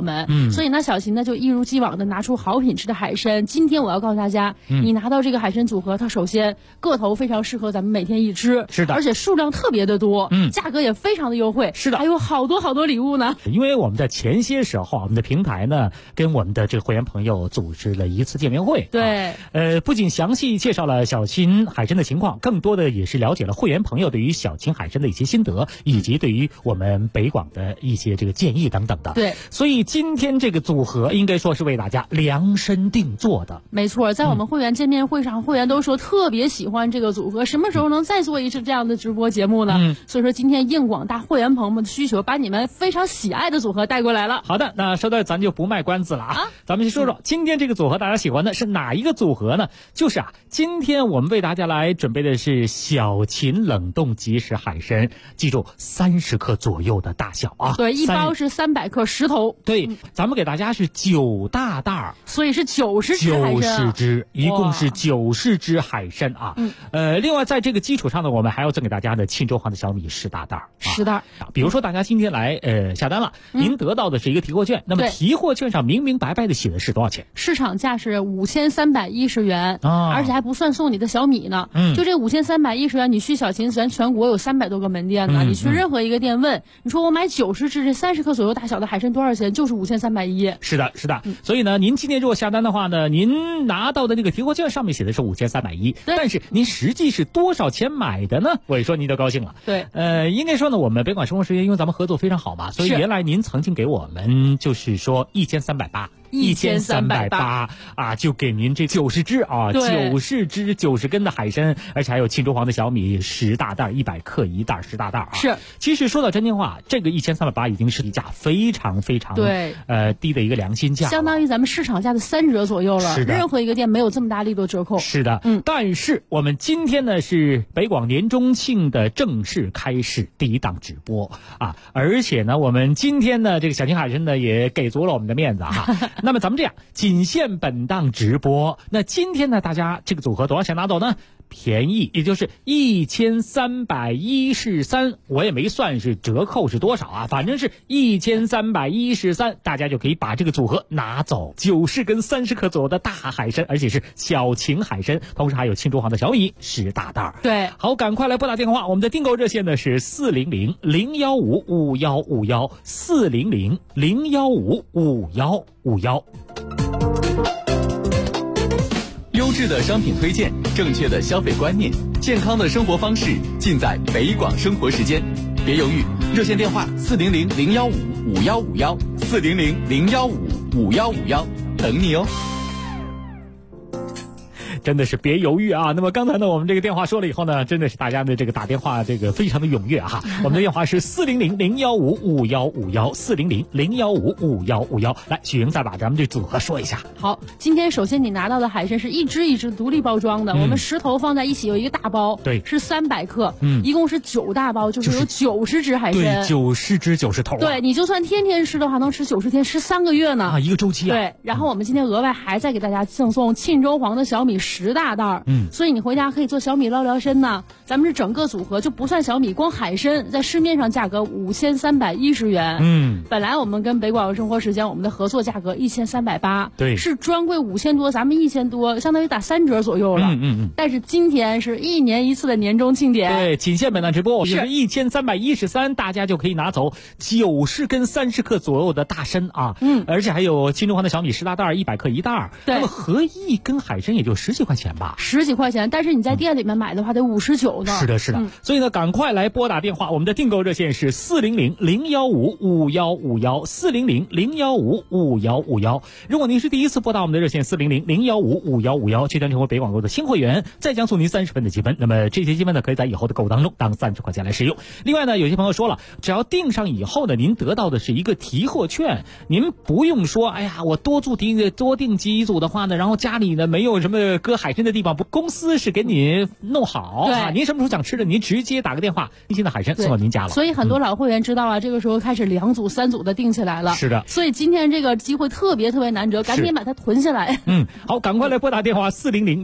们。所以呢，小琴呢就一如既往的拿出好品质的海参。今天我要告诉大家，你拿到这个海参组合，它首先个头非常适合咱们每天一吃， 是的， 而且数量特别的多，价格也非常的优惠， 是的， 还有好多礼物呢。 因为我们在前些时候，我们的平台呢跟我们的这个会员朋友组织了一次见面会， 对， 不仅详细介绍了小琴海参的情况，更多的也是了解了会员朋友对于小琴海参的一些心得，以及对于我们北广的一些这个建议等等的。 对， 所以今天这个组合应该说是为大家量身定做的。 没错，在我们会员见面会上，会员都说特别喜欢这个组合，什么时候能再做一次这样的直播节目呢？所以说今天应广大会员朋友们的需求，把你们非常喜爱的组合带过来了。 好的，那说到咱就不卖关子了咱们先说说今天这个组合大家喜欢的是哪一个组合呢？就是今天我们为大家来准备的是小琴冷冻即食海参，记住30克左右的大小对，一包是300克10头。 对，咱们给大家是9大袋， 所以是90只海参 90只，一共是90只海参另外在这个基础上呢，我们还要赠给大家的沁州黄的小米10大袋 10袋。 比如说大家今天来下单了，您得到的是一个提货券，那么提货券上明明白白的写的是多少钱？ 市场价是5310元而且还不算送你的小米呢。就这5310元，你去小琴咱全国有300多个门店呢，你去任何一个店问，你说我买90只这30克左右大小的海参多少钱？就是5310。 是的，所以呢，您今天如果下单的话呢，您拿到的那个提货券上面写的是5310，但是您实际是多少钱买的呢？我一说您就高兴了。 对， 应该说呢，我们北广生活时间因为咱们合作非常好嘛，所以原来您曾经给我们就是说1380就给您这90只90只90根的海参，而且还有沁州黄的小米10大袋，100克一袋10大袋是， 其实说到真心话，这个1380已经是一价非常非常低的一个良心价， 相当于咱们市场价的3折左右了。 是的， 任何一个店没有这么大力度折扣。 是的，但是我们今天呢是北广年中庆的正式开始第一档直播而且呢，我们今天呢这个小琴海参呢也给足了我们的面子那么咱们这样，仅限本档直播。那今天呢，大家这个组合多少钱拿走呢？便宜，也就是1313，我也没算是折扣是多少反正是1313，大家就可以把这个组合拿走，90根30克左右的大海参，而且是小琴海参，同时还有沁州黄的小米10大袋。 对， 好，赶快来拨打电话，我们的订购热线呢是400-015-5151，400-015-5151。 优质的商品推荐，正确的消费观念，健康的生活方式，尽在北广生活时间。别犹豫，热线电话400-015-5151，400-015-5151，等你哦。 真的是别犹豫那么刚才呢，我们这个电话说了以后呢，真的是大家的这个打电话这个非常的踊跃我们的电话是400-015-5151，400-015-5151。来，许莹再把咱们这组合说一下。 好，今天首先你拿到的海参是一只一只独立包装的，我们10头放在一起有一个大包， 对， 是300克，一共是9大包，就是有90只海参， 对，90只90头对，你就算天天吃的话，能吃90天，吃3个月呢一个周期对，然后我们今天额外还再给大家赠送沁州黄的小米10大袋，所以你回家可以做小米捞聊参呢。咱们是整个组合就不算小米，光海参在市面上价格5310元，本来我们跟北广生活时间我们的合作价格1380， 对， 是专柜5000多，咱们1000多，相当于打3折左右了。但是今天是1年1次的年终庆典， 对，仅限本档直播，是1313，大家就可以拿走90根30克左右的大参而且还有沁州黄的小米10大袋，100克一袋， 对， 那么合一根海参也就10几块钱吧 ，10几块钱，但是你在店里面买的话得59呢。 是的，所以呢，赶快来拨打电话，我们的订购热线是400-015-5151，400-015-5151。如果您是第一次拨打我们的热线400-015-5151，确定成为北广购的新会员，再将送您30分的积分。那么这些积分呢，可以在以后的购物当中当30块钱来使用。另外呢，有些朋友说了，只要订上以后呢，您得到的是一个提货券，您不用说，哎呀，我多订几组的话呢，然后家里呢没有什么搁喝海参的地方，公司是给你弄好啊。您什么时候想吃的，您直接打个电话，新鲜的海参送到您家了。 所以很多老会员知道啊，这个时候开始2组、3组的订起来了。 是的， 所以今天这个机会特别难得，赶紧把它囤下来。 好，赶快来拨打电话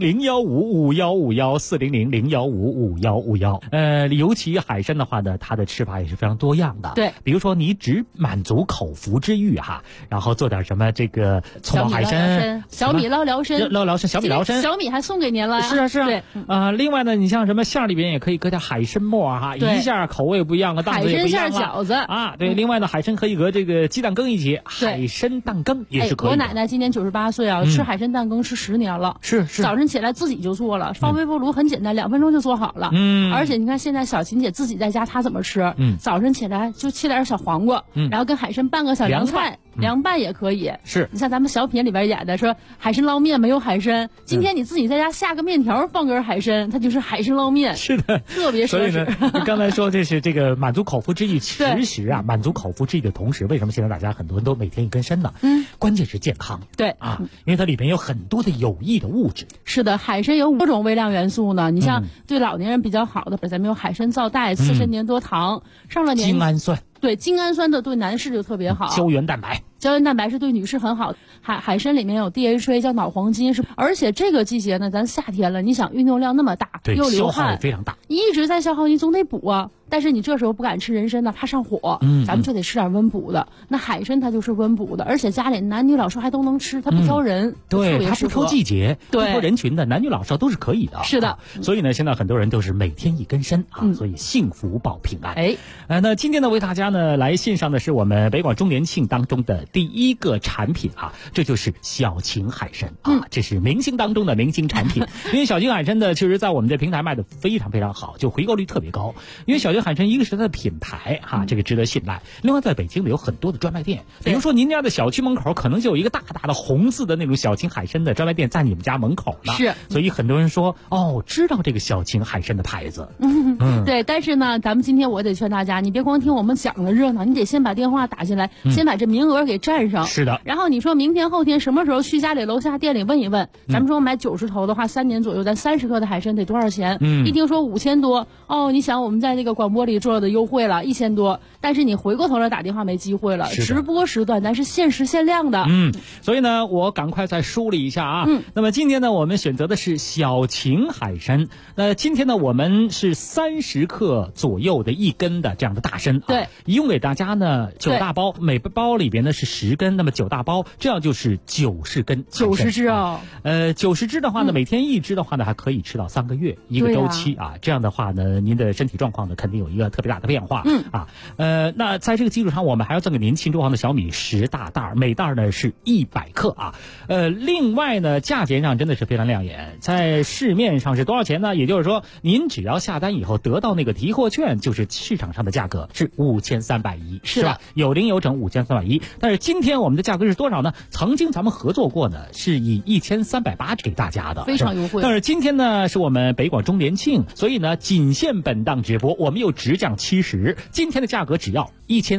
400-015-5151，400-015-5151。尤其海参的话呢，它的吃法也是非常多样的。 对， 比如说你只满足口腹之欲哈，然后做点什么这个葱爆海参、 小米捞辽参、 小米辽参， 小米还送给您了。 是啊。 对另外呢，你像什么馅里边也可以搁点海参末哈，一下口味不一样了，档次也不一样了。 海参馅饺子啊，对。另外呢，海参可以和这个鸡蛋羹一起，海参蛋羹也是可以的。 我奶奶今年98岁啊，吃海参蛋羹吃10年了。 是。 早晨起来自己就做了，放微波炉很简单，2分钟就做好了。而且你看现在小琴姐自己在家，她怎么吃？早晨起来就切点小黄瓜，然后跟海参拌个小凉菜。凉拌也可以， 是你像咱们小品里边演的说海参捞面没有海参，今天你自己在家下个面条放根海参，它就是海参捞面。 是的， 特别奢侈。 所以呢，刚才说这是这个满足口腹之欲，其实啊，满足口腹之欲的同时，为什么现在大家很多人都每天一根参呢？关键是健康。 对啊，因为它里面有很多的有益的物质。 是的，海参有5种微量元素呢。你像对老年人比较好的，咱们有海参皂苷、刺参粘多糖，上了年精氨酸。 对，精氨酸的对男士就特别好。 胶原蛋白是对女士很好。海参里面有 DHA 叫脑黄金，而且这个季节呢，咱夏天了，你想运动量那么大，又流汗， 非常大， 一直在消耗，你总得补啊。但是你这时候不敢吃人参呢，怕上火，咱们就得吃点温补的。那海参它就是温补的，而且家里男女老少还都能吃，它不挑人， 对，它不挑季节，不挑人群的，男女老少都是可以的。 是的， 所以呢，现在很多人都是每天一根参啊，所以幸福保平安。那今天呢，为大家呢来献上的是我们北广周年庆当中的第一个产品啊，这就是小秦海参啊，这是明星当中的明星产品。因为小秦海参呢，其实在我们的平台卖的非常非常好，就回购率特别高。因为小秦海参一个是它的品牌哈，这个值得信赖。另外，在北京呢有很多的专卖店，比如说您家的小区门口可能就有一个大大的红字的那种小秦海参的专卖店在你们家门口呢。 是， 所以很多人说知道这个小秦海参的牌子。 对，但是呢，咱们今天我得劝大家，你别光听我们讲的热闹，你得先把电话打进来，先把这名额给占上。 是的。 然后你说明天后天什么时候去家里楼下店里问一问，咱们说买90头的话，3年左右，咱30克的海参得多少钱？一听说5000多，你想我们在那个广播里做的优惠了1000多，但是你回过头来打电话没机会了，直播时段咱是限时限量的。 所以呢，我赶快再梳理一下啊。那么今天呢，我们选择的是小秦海参。那今天呢，我们是30克左右的1根的这样的大参。 对， 一共给大家呢9大包，每包里边呢是10根，那么9大包，这样就是90根。 90只哦。 90只的话呢，每天1只的话呢，还可以吃到3个月一个周期啊。这样的话呢，您的身体状况呢，肯定有一个特别大的变化。那在这个基础上，我们还要赠给您庆州行的小米10大袋，每袋呢是100克啊。另外呢，价钱上真的是非常亮眼，在市面上是多少钱呢？也就是说，您只要下单以后得到那个提货券，就是市场上的价格是5310，是吧？有零有整5310。但是今天我们的价格是多少呢？曾经咱们合作过呢，是以1380给大家的， 非常优惠。 但是今天呢，是我们北广周年庆，所以呢，仅限本档直播，我们又直降70，今天的价格只要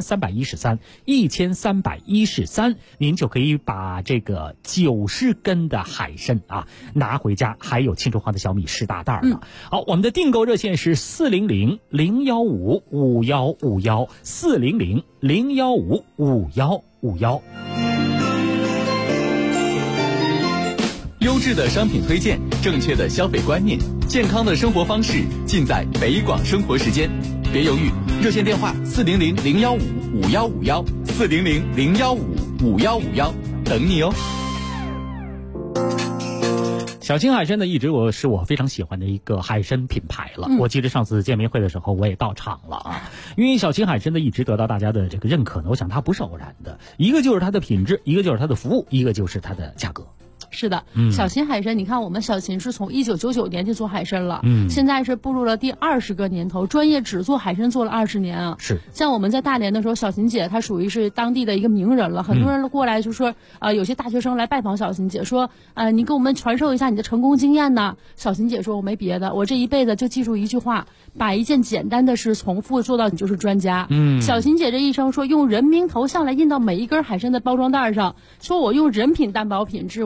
1313，您就可以把这个90根的海参啊拿回家，还有庆州行的小米10大袋呢。好，我们的订购热线是400-015-5151，400-015-5151。 优质的商品推荐，正确的消费观念，健康的生活方式，尽在北广生活时间。别犹豫，热线电话400-015-5151，400-015-5151，等你哦。 小秦海参呢，一直是我非常喜欢的一个海参品牌了。我记得上次见面会的时候，我也到场了啊。因为小秦海参呢，一直得到大家的这个认可呢，我想它不是偶然的，一个就是它的品质，一个就是它的服务，一个就是它的价格。 是的，小秦海参，你看我们小秦是从1999年就做海参了，现在是步入了第20个年头，专业只做海参做了20年啊。 是， 像我们在大连的时候，小秦姐她属于是当地的一个名人了，很多人过来就说，有些大学生来拜访小秦姐，说，你给我们传授一下你的成功经验呢。小秦姐说，我没别的，我这一辈子就记住一句话，把一件简单的事重复做到你就是专家。小秦姐这一生说，用人名头像来印到每一根海参的包装袋上，说我用人品担保品质，我这一辈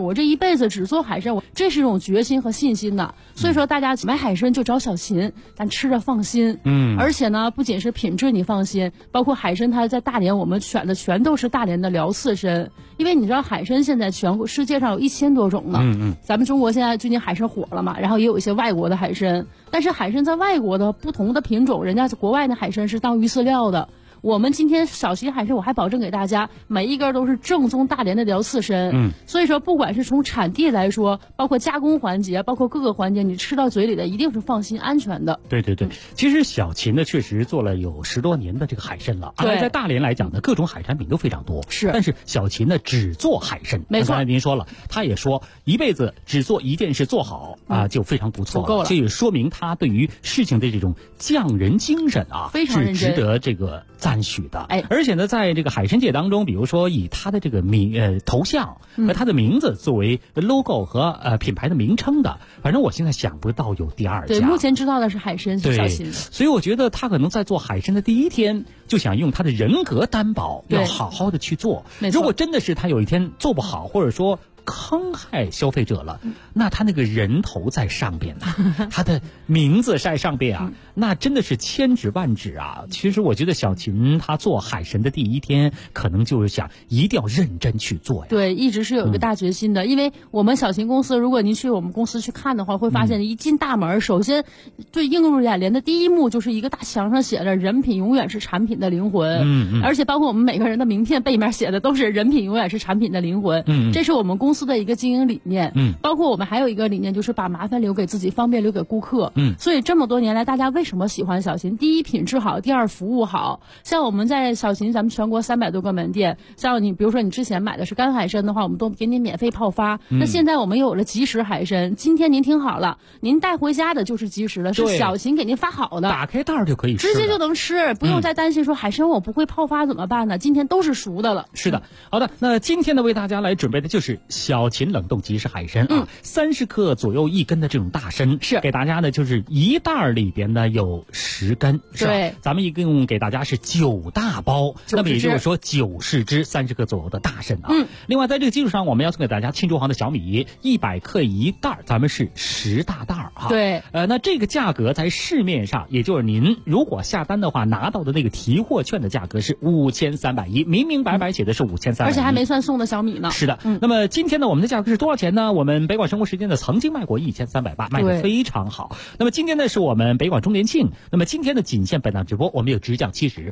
辈子只做海参，这是一种决心和信心的。所以说大家买海参就找小秦，咱吃着放心。而且呢，不仅是品质你放心，包括海参它在大连我们选的全都是大连的辽刺参，因为你知道海参现在全世界上有1000多种呢。咱们中国现在最近海参火了嘛，然后也有一些外国的海参，但是海参在外国的不同的品种，人家国外的海参是当鱼饲料的。我们今天小齐海参，我还保证给大家每一根都是正宗大连的辽刺参。所以说不管是从产地来说，包括加工环节，包括各个环节，你吃到嘴里的一定是放心安全的。 对，其实小秦呢确实做了有10多年的这个海参了，而在大连来讲呢，各种海产品都非常多。 是， 但是小秦呢只做海参。 没错， 刚才您说了，他也说一辈子只做一件事做好就非常不错了， 足够了。 这也说明他对于事情的这种匠人精神非常认真， 是值得这个赞许的。而且呢，在这个海参界当中，比如说以他的这个头像和他的名字作为 logo 和品牌的名称的，反正我现在想不到有第2家。 对，目前知道的是海参是小秦。 所以我觉得他可能在做海参的第一天就想用他的人格担保，要好好的去做。如果真的是他有一天做不好，或者说坑害消费者了，那他那个人头在上边呢，他的名字在上边啊，那真的是千指万指啊。其实我觉得小秦他做海参的第一天，可能就是想一定要认真去做呀。 对，一直是有一个大决心的。因为我们小秦公司，如果您去我们公司去看的话，会发现一进大门，首先对映入眼帘的第一幕就是一个大墙上写着"人品永远是产品的灵魂"。而且包括我们每个人的名片背面写的都是"人品永远是产品的灵魂"。这是我们公司的一个经营理念。包括我们还有一个理念，就是把麻烦留给自己，方便留给顾客。所以这么多年来，大家为什么喜欢小秦？第一，品质好；第二，服务好。像我们在小秦，咱们全国300多个门店，像你比如说你之前买的是干海参的话，我们都给你免费泡发。那现在我们有了即食海参，今天您听好了，您带回家的就是即食的，是小秦给您发好的， 打开袋就可以吃， 直接就能吃，不用再担心说海参我不会泡发怎么办呢？今天都是熟的了。 是的，好的，那今天呢为大家来准备的就是小秦冷冻即食海参30克左右1根的这种大参，是给大家呢就是一袋里边呢有10根，是吧？ 对， 咱们一共给大家是9大包，那么也就是说90只30克左右的大参啊。另外在这个基础上，我们要送给大家庆州行的小米100克一袋，咱们是10大袋啊。 对， 那这个价格在市面上，也就是您如果下单的话拿到的那个提货券的价格是5310，明明白白写的是5310， 而且还没算送的小米呢。 是的，那么今天呢我们的价格是多少钱呢？我们北广生活时间呢曾经卖过1380，卖得非常好。那么今天呢是我们北广周年庆，那么今天的仅限本档直播，我们有直降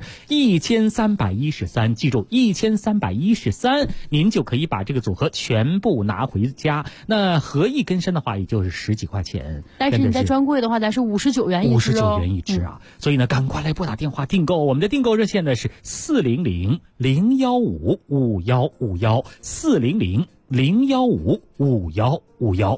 70，1313，记住1313，您就可以把这个组合全部拿回家。那合一根参的话，也就是10几块钱。 但是你在专柜的话，咱是59元一只 59元一只啊。所以呢，赶快来拨打电话订购，我们的订购热线呢是400-015-5151，400-015-5151。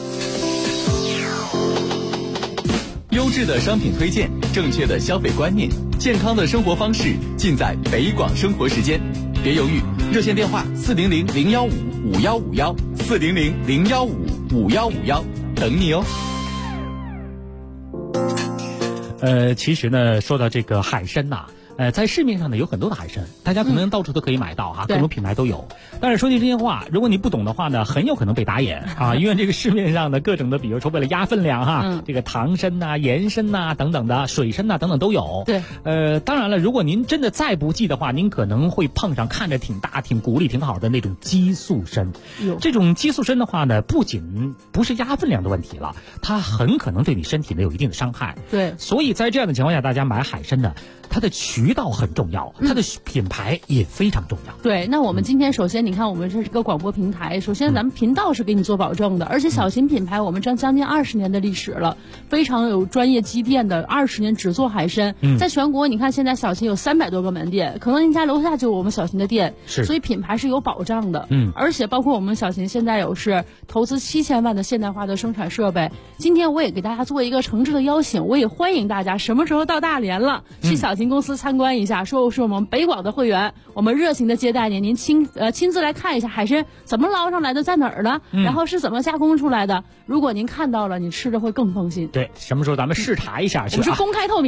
优质的商品推荐，正确的消费观念，健康的生活方式，尽在北广生活时间。别犹豫，热线电话400-015-5151，400-015-5151，等你哦。 其实呢，说到这个海参呐，在市面上呢有很多的海参，大家可能到处都可以买到哈，各种品牌都有。但是说句真心话，如果你不懂的话呢，很有可能被打眼啊，因为这个市面上的各种的，比如说为了压分量哈，这个糖参呐、盐参呐等等的，水参呐等等都有。 对， 当然了，如果您真的再不济的话，您可能会碰上看着挺大、挺骨力挺好的那种激素参。这种激素参的话呢，不仅不是压分量的问题了，它很可能对你身体呢有一定的伤害。 对， 所以在这样的情况下，大家买海参呢，它的渠道很重要，它的品牌也非常重要。 对，那我们今天首先你看，我们这是个广播平台，首先咱们频道是给你做保证的，而且小秦品牌我们将近20年的历史了，非常有专业积淀的，20年只做海参。在全国你看现在小秦有300多个门店，可能您家楼下就有我们小秦的店，所以品牌是有保障的。而且包括我们小秦现在有是投资7000万的现代化的生产设备。今天我也给大家做一个诚挚的邀请，我也欢迎大家什么时候到大连了，去小秦公司参观一下，说是我们北广的会员，我们热情的接待您，您亲自来看一下海参怎么捞上来的，在哪儿呢？然后是怎么加工出来的？如果您看到了，你吃着会更放心。 对，什么时候咱们视察一下去？ 我们是公开透明的。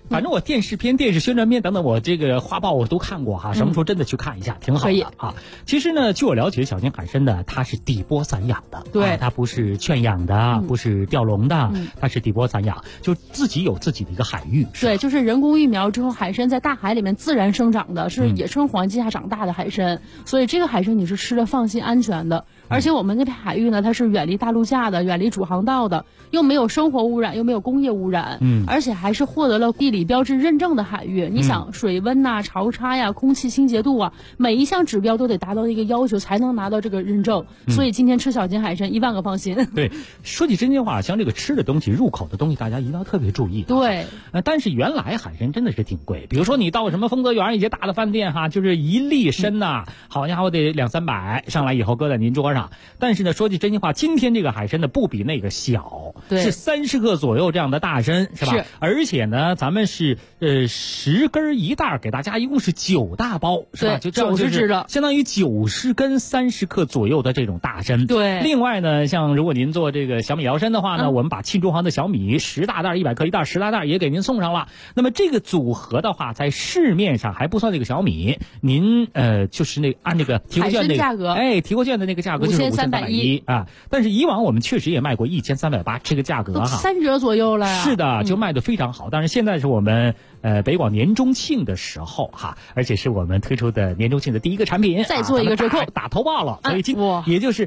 反正我电视片、电视宣传片等等，我这个画报我都看过哈，什么时候真的去看一下，挺好的啊。其实呢，据我了解，小金海参呢，它是底波散养的， 对， 它不是圈养的，不是钓笼的，它是底波散养，就自己有自己的一个海域。 对，就是人工育苗之后，海参在大海里面自然生长的，是野生环境下长大的海参，所以这个海参你是吃的放心安全的。而且我们那片海域呢，它是远离大陆架的，远离主航道的，又没有生活污染，又没有工业污染，而且还是获得了地理标志认证的海域。你想水温呐、潮差呀、空气清洁度啊，每一项指标都得达到一个要求才能拿到这个认证。所以今天吃小金海参1万个放心。 对，说起真心话，像这个吃的东西、入口的东西，大家一定要特别注意。 对， 但是原来海参真的是挺贵，比如说你到什么丰泽园一些大的饭店哈，就是1粒参呐，好家伙得200-300，上来以后搁在您桌上。但是呢，说句真心话，今天这个海参呢不比那个小，是30克左右这样的大参，是吧？是。而且呢，咱们是10根1袋，给大家一共是9大包，是吧？就 90只的， 相当于90根30克左右的这种大参。 对。 另外呢，像如果您做这个小米摇参的话呢，我们把庆中行的小米10大袋100克1袋10大袋也给您送上了。那么这个组合的话，在市面上还不算那个小米，您就是按那个提货券那个价格， 提货券的那个价格就是5310啊。但是以往我们确实也卖过1380这个价格哈 ，3折左右了呀。 是的，就卖得非常好。但是现在是我们北广年中庆的时候哈，而且是我们推出的年中庆的第一个产品， 再做一个折扣， 打头报了，所以也就是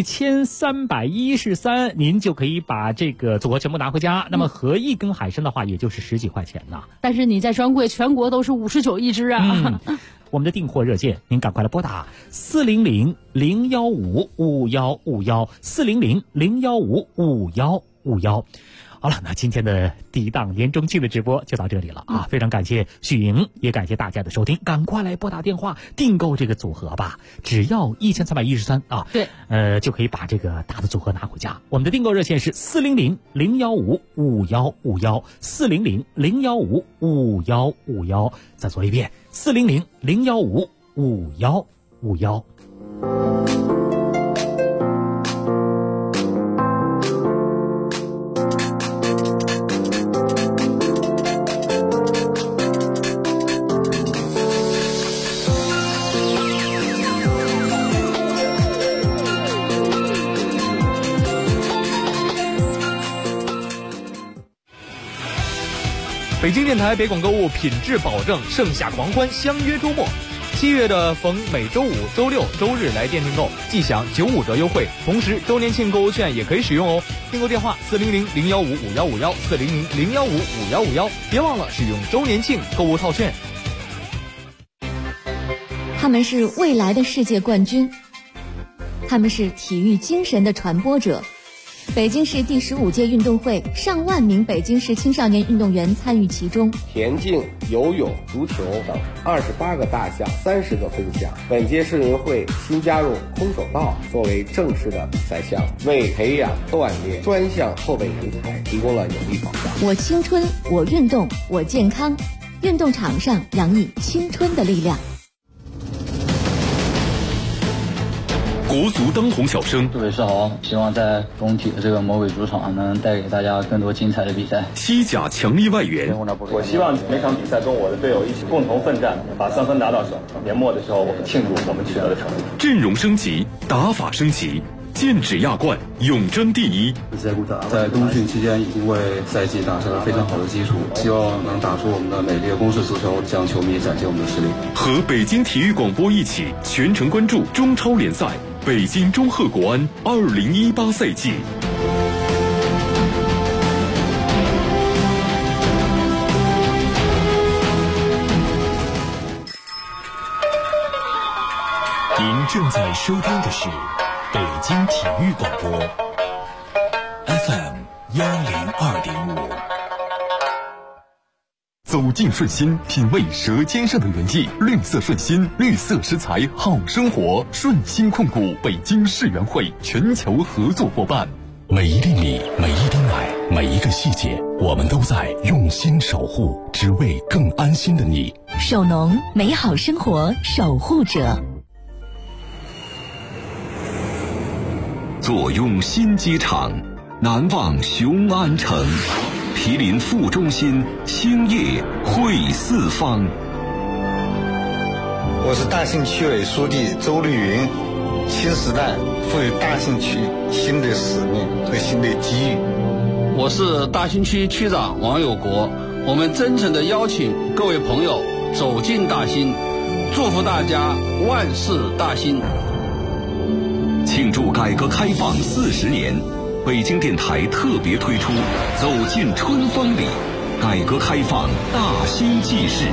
1313，您就可以把这个组合全部拿回家。那么合一根海参的话，也就是10几块钱呢。 但是你在专柜全国都是59一只啊。 我们的订货热线，您赶快来拨打400-015-5151，400-015-5151。好了，那今天的第一档年中庆的直播就到这里了啊！非常感谢许莹，也感谢大家的收听，赶快来拨打电话订购这个组合吧，只要1313啊！ 对， 就可以把这个大的组合拿回家。我们的订购热线是400-015-5151，400-015-5151。再说一遍，400-015-5151。 北京电台北广购物品质保证，盛夏狂欢，相约周末。7月的逢每周五、周六、周日来电订购，即享95折优惠，同时周年庆购物券也可以使用哦。订购电话400-015-5151，400-015-5151，别忘了使用周年庆购物套券。 他们是未来的世界冠军，他们是体育精神的传播者。北京市第15届运动会，上万名北京市青少年运动员参与其中。 田径、游泳、足球等28个大项，30个分项。本届世运会新加入空手道作为正式的比赛项目，为培养锻炼专项后备人才提供了有力保障。 我青春，我运动，我健康。运动场上洋溢青春的力量。 国足当红小生， 杜伟世豪希望在工体的这个魔鬼主场能带给大家更多精彩的比赛。 西甲强力外援， 我希望每场比赛跟我的队友一起共同奋战，把3分拿到手。年末的时候，我们庆祝我们取得的成绩。 阵容升级，打法升级，剑指亚冠，永争第一。 在冬训期间已经为赛季打下了非常好的基础，希望能打出我们的美丽的攻势足球，向球迷展现我们的实力。 和北京体育广播一起全程关注中超联赛。北京中赫国安2018赛季。 您正在收听的是北京体育广播 FM 102.5。 走进顺心，品味舌尖上的原意。绿色顺心，绿色食材好生活。顺心控股北京世园会全球合作伙伴。 每一粒米，每一滴奶，每一个细节，我们都在用心守护，只为更安心的你。 首农，美好生活守护者。 坐拥新机场，难忘雄安城。 毗邻副中心，星夜会四方。 我是大兴区委书记周绿云。新时代赋予大兴区新的使命和新的机遇。 我是大兴区区长王有国。我们真诚地邀请各位朋友走进大兴，祝福大家万事大兴。 庆祝改革开放40年，北京电台特别推出《走进春风里》，改革开放大兴纪事。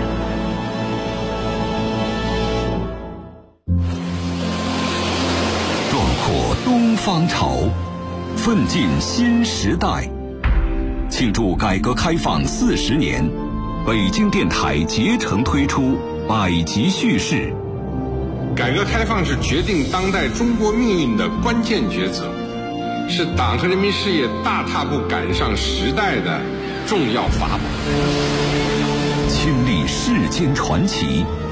壮阔东方潮，奋进新时代。庆祝改革开放40年，北京电台竭诚推出百集叙事。 改革开放是决定当代中国命运的关键抉择，是党和人民事业大踏步赶上时代的重要法宝。 亲历世间传奇，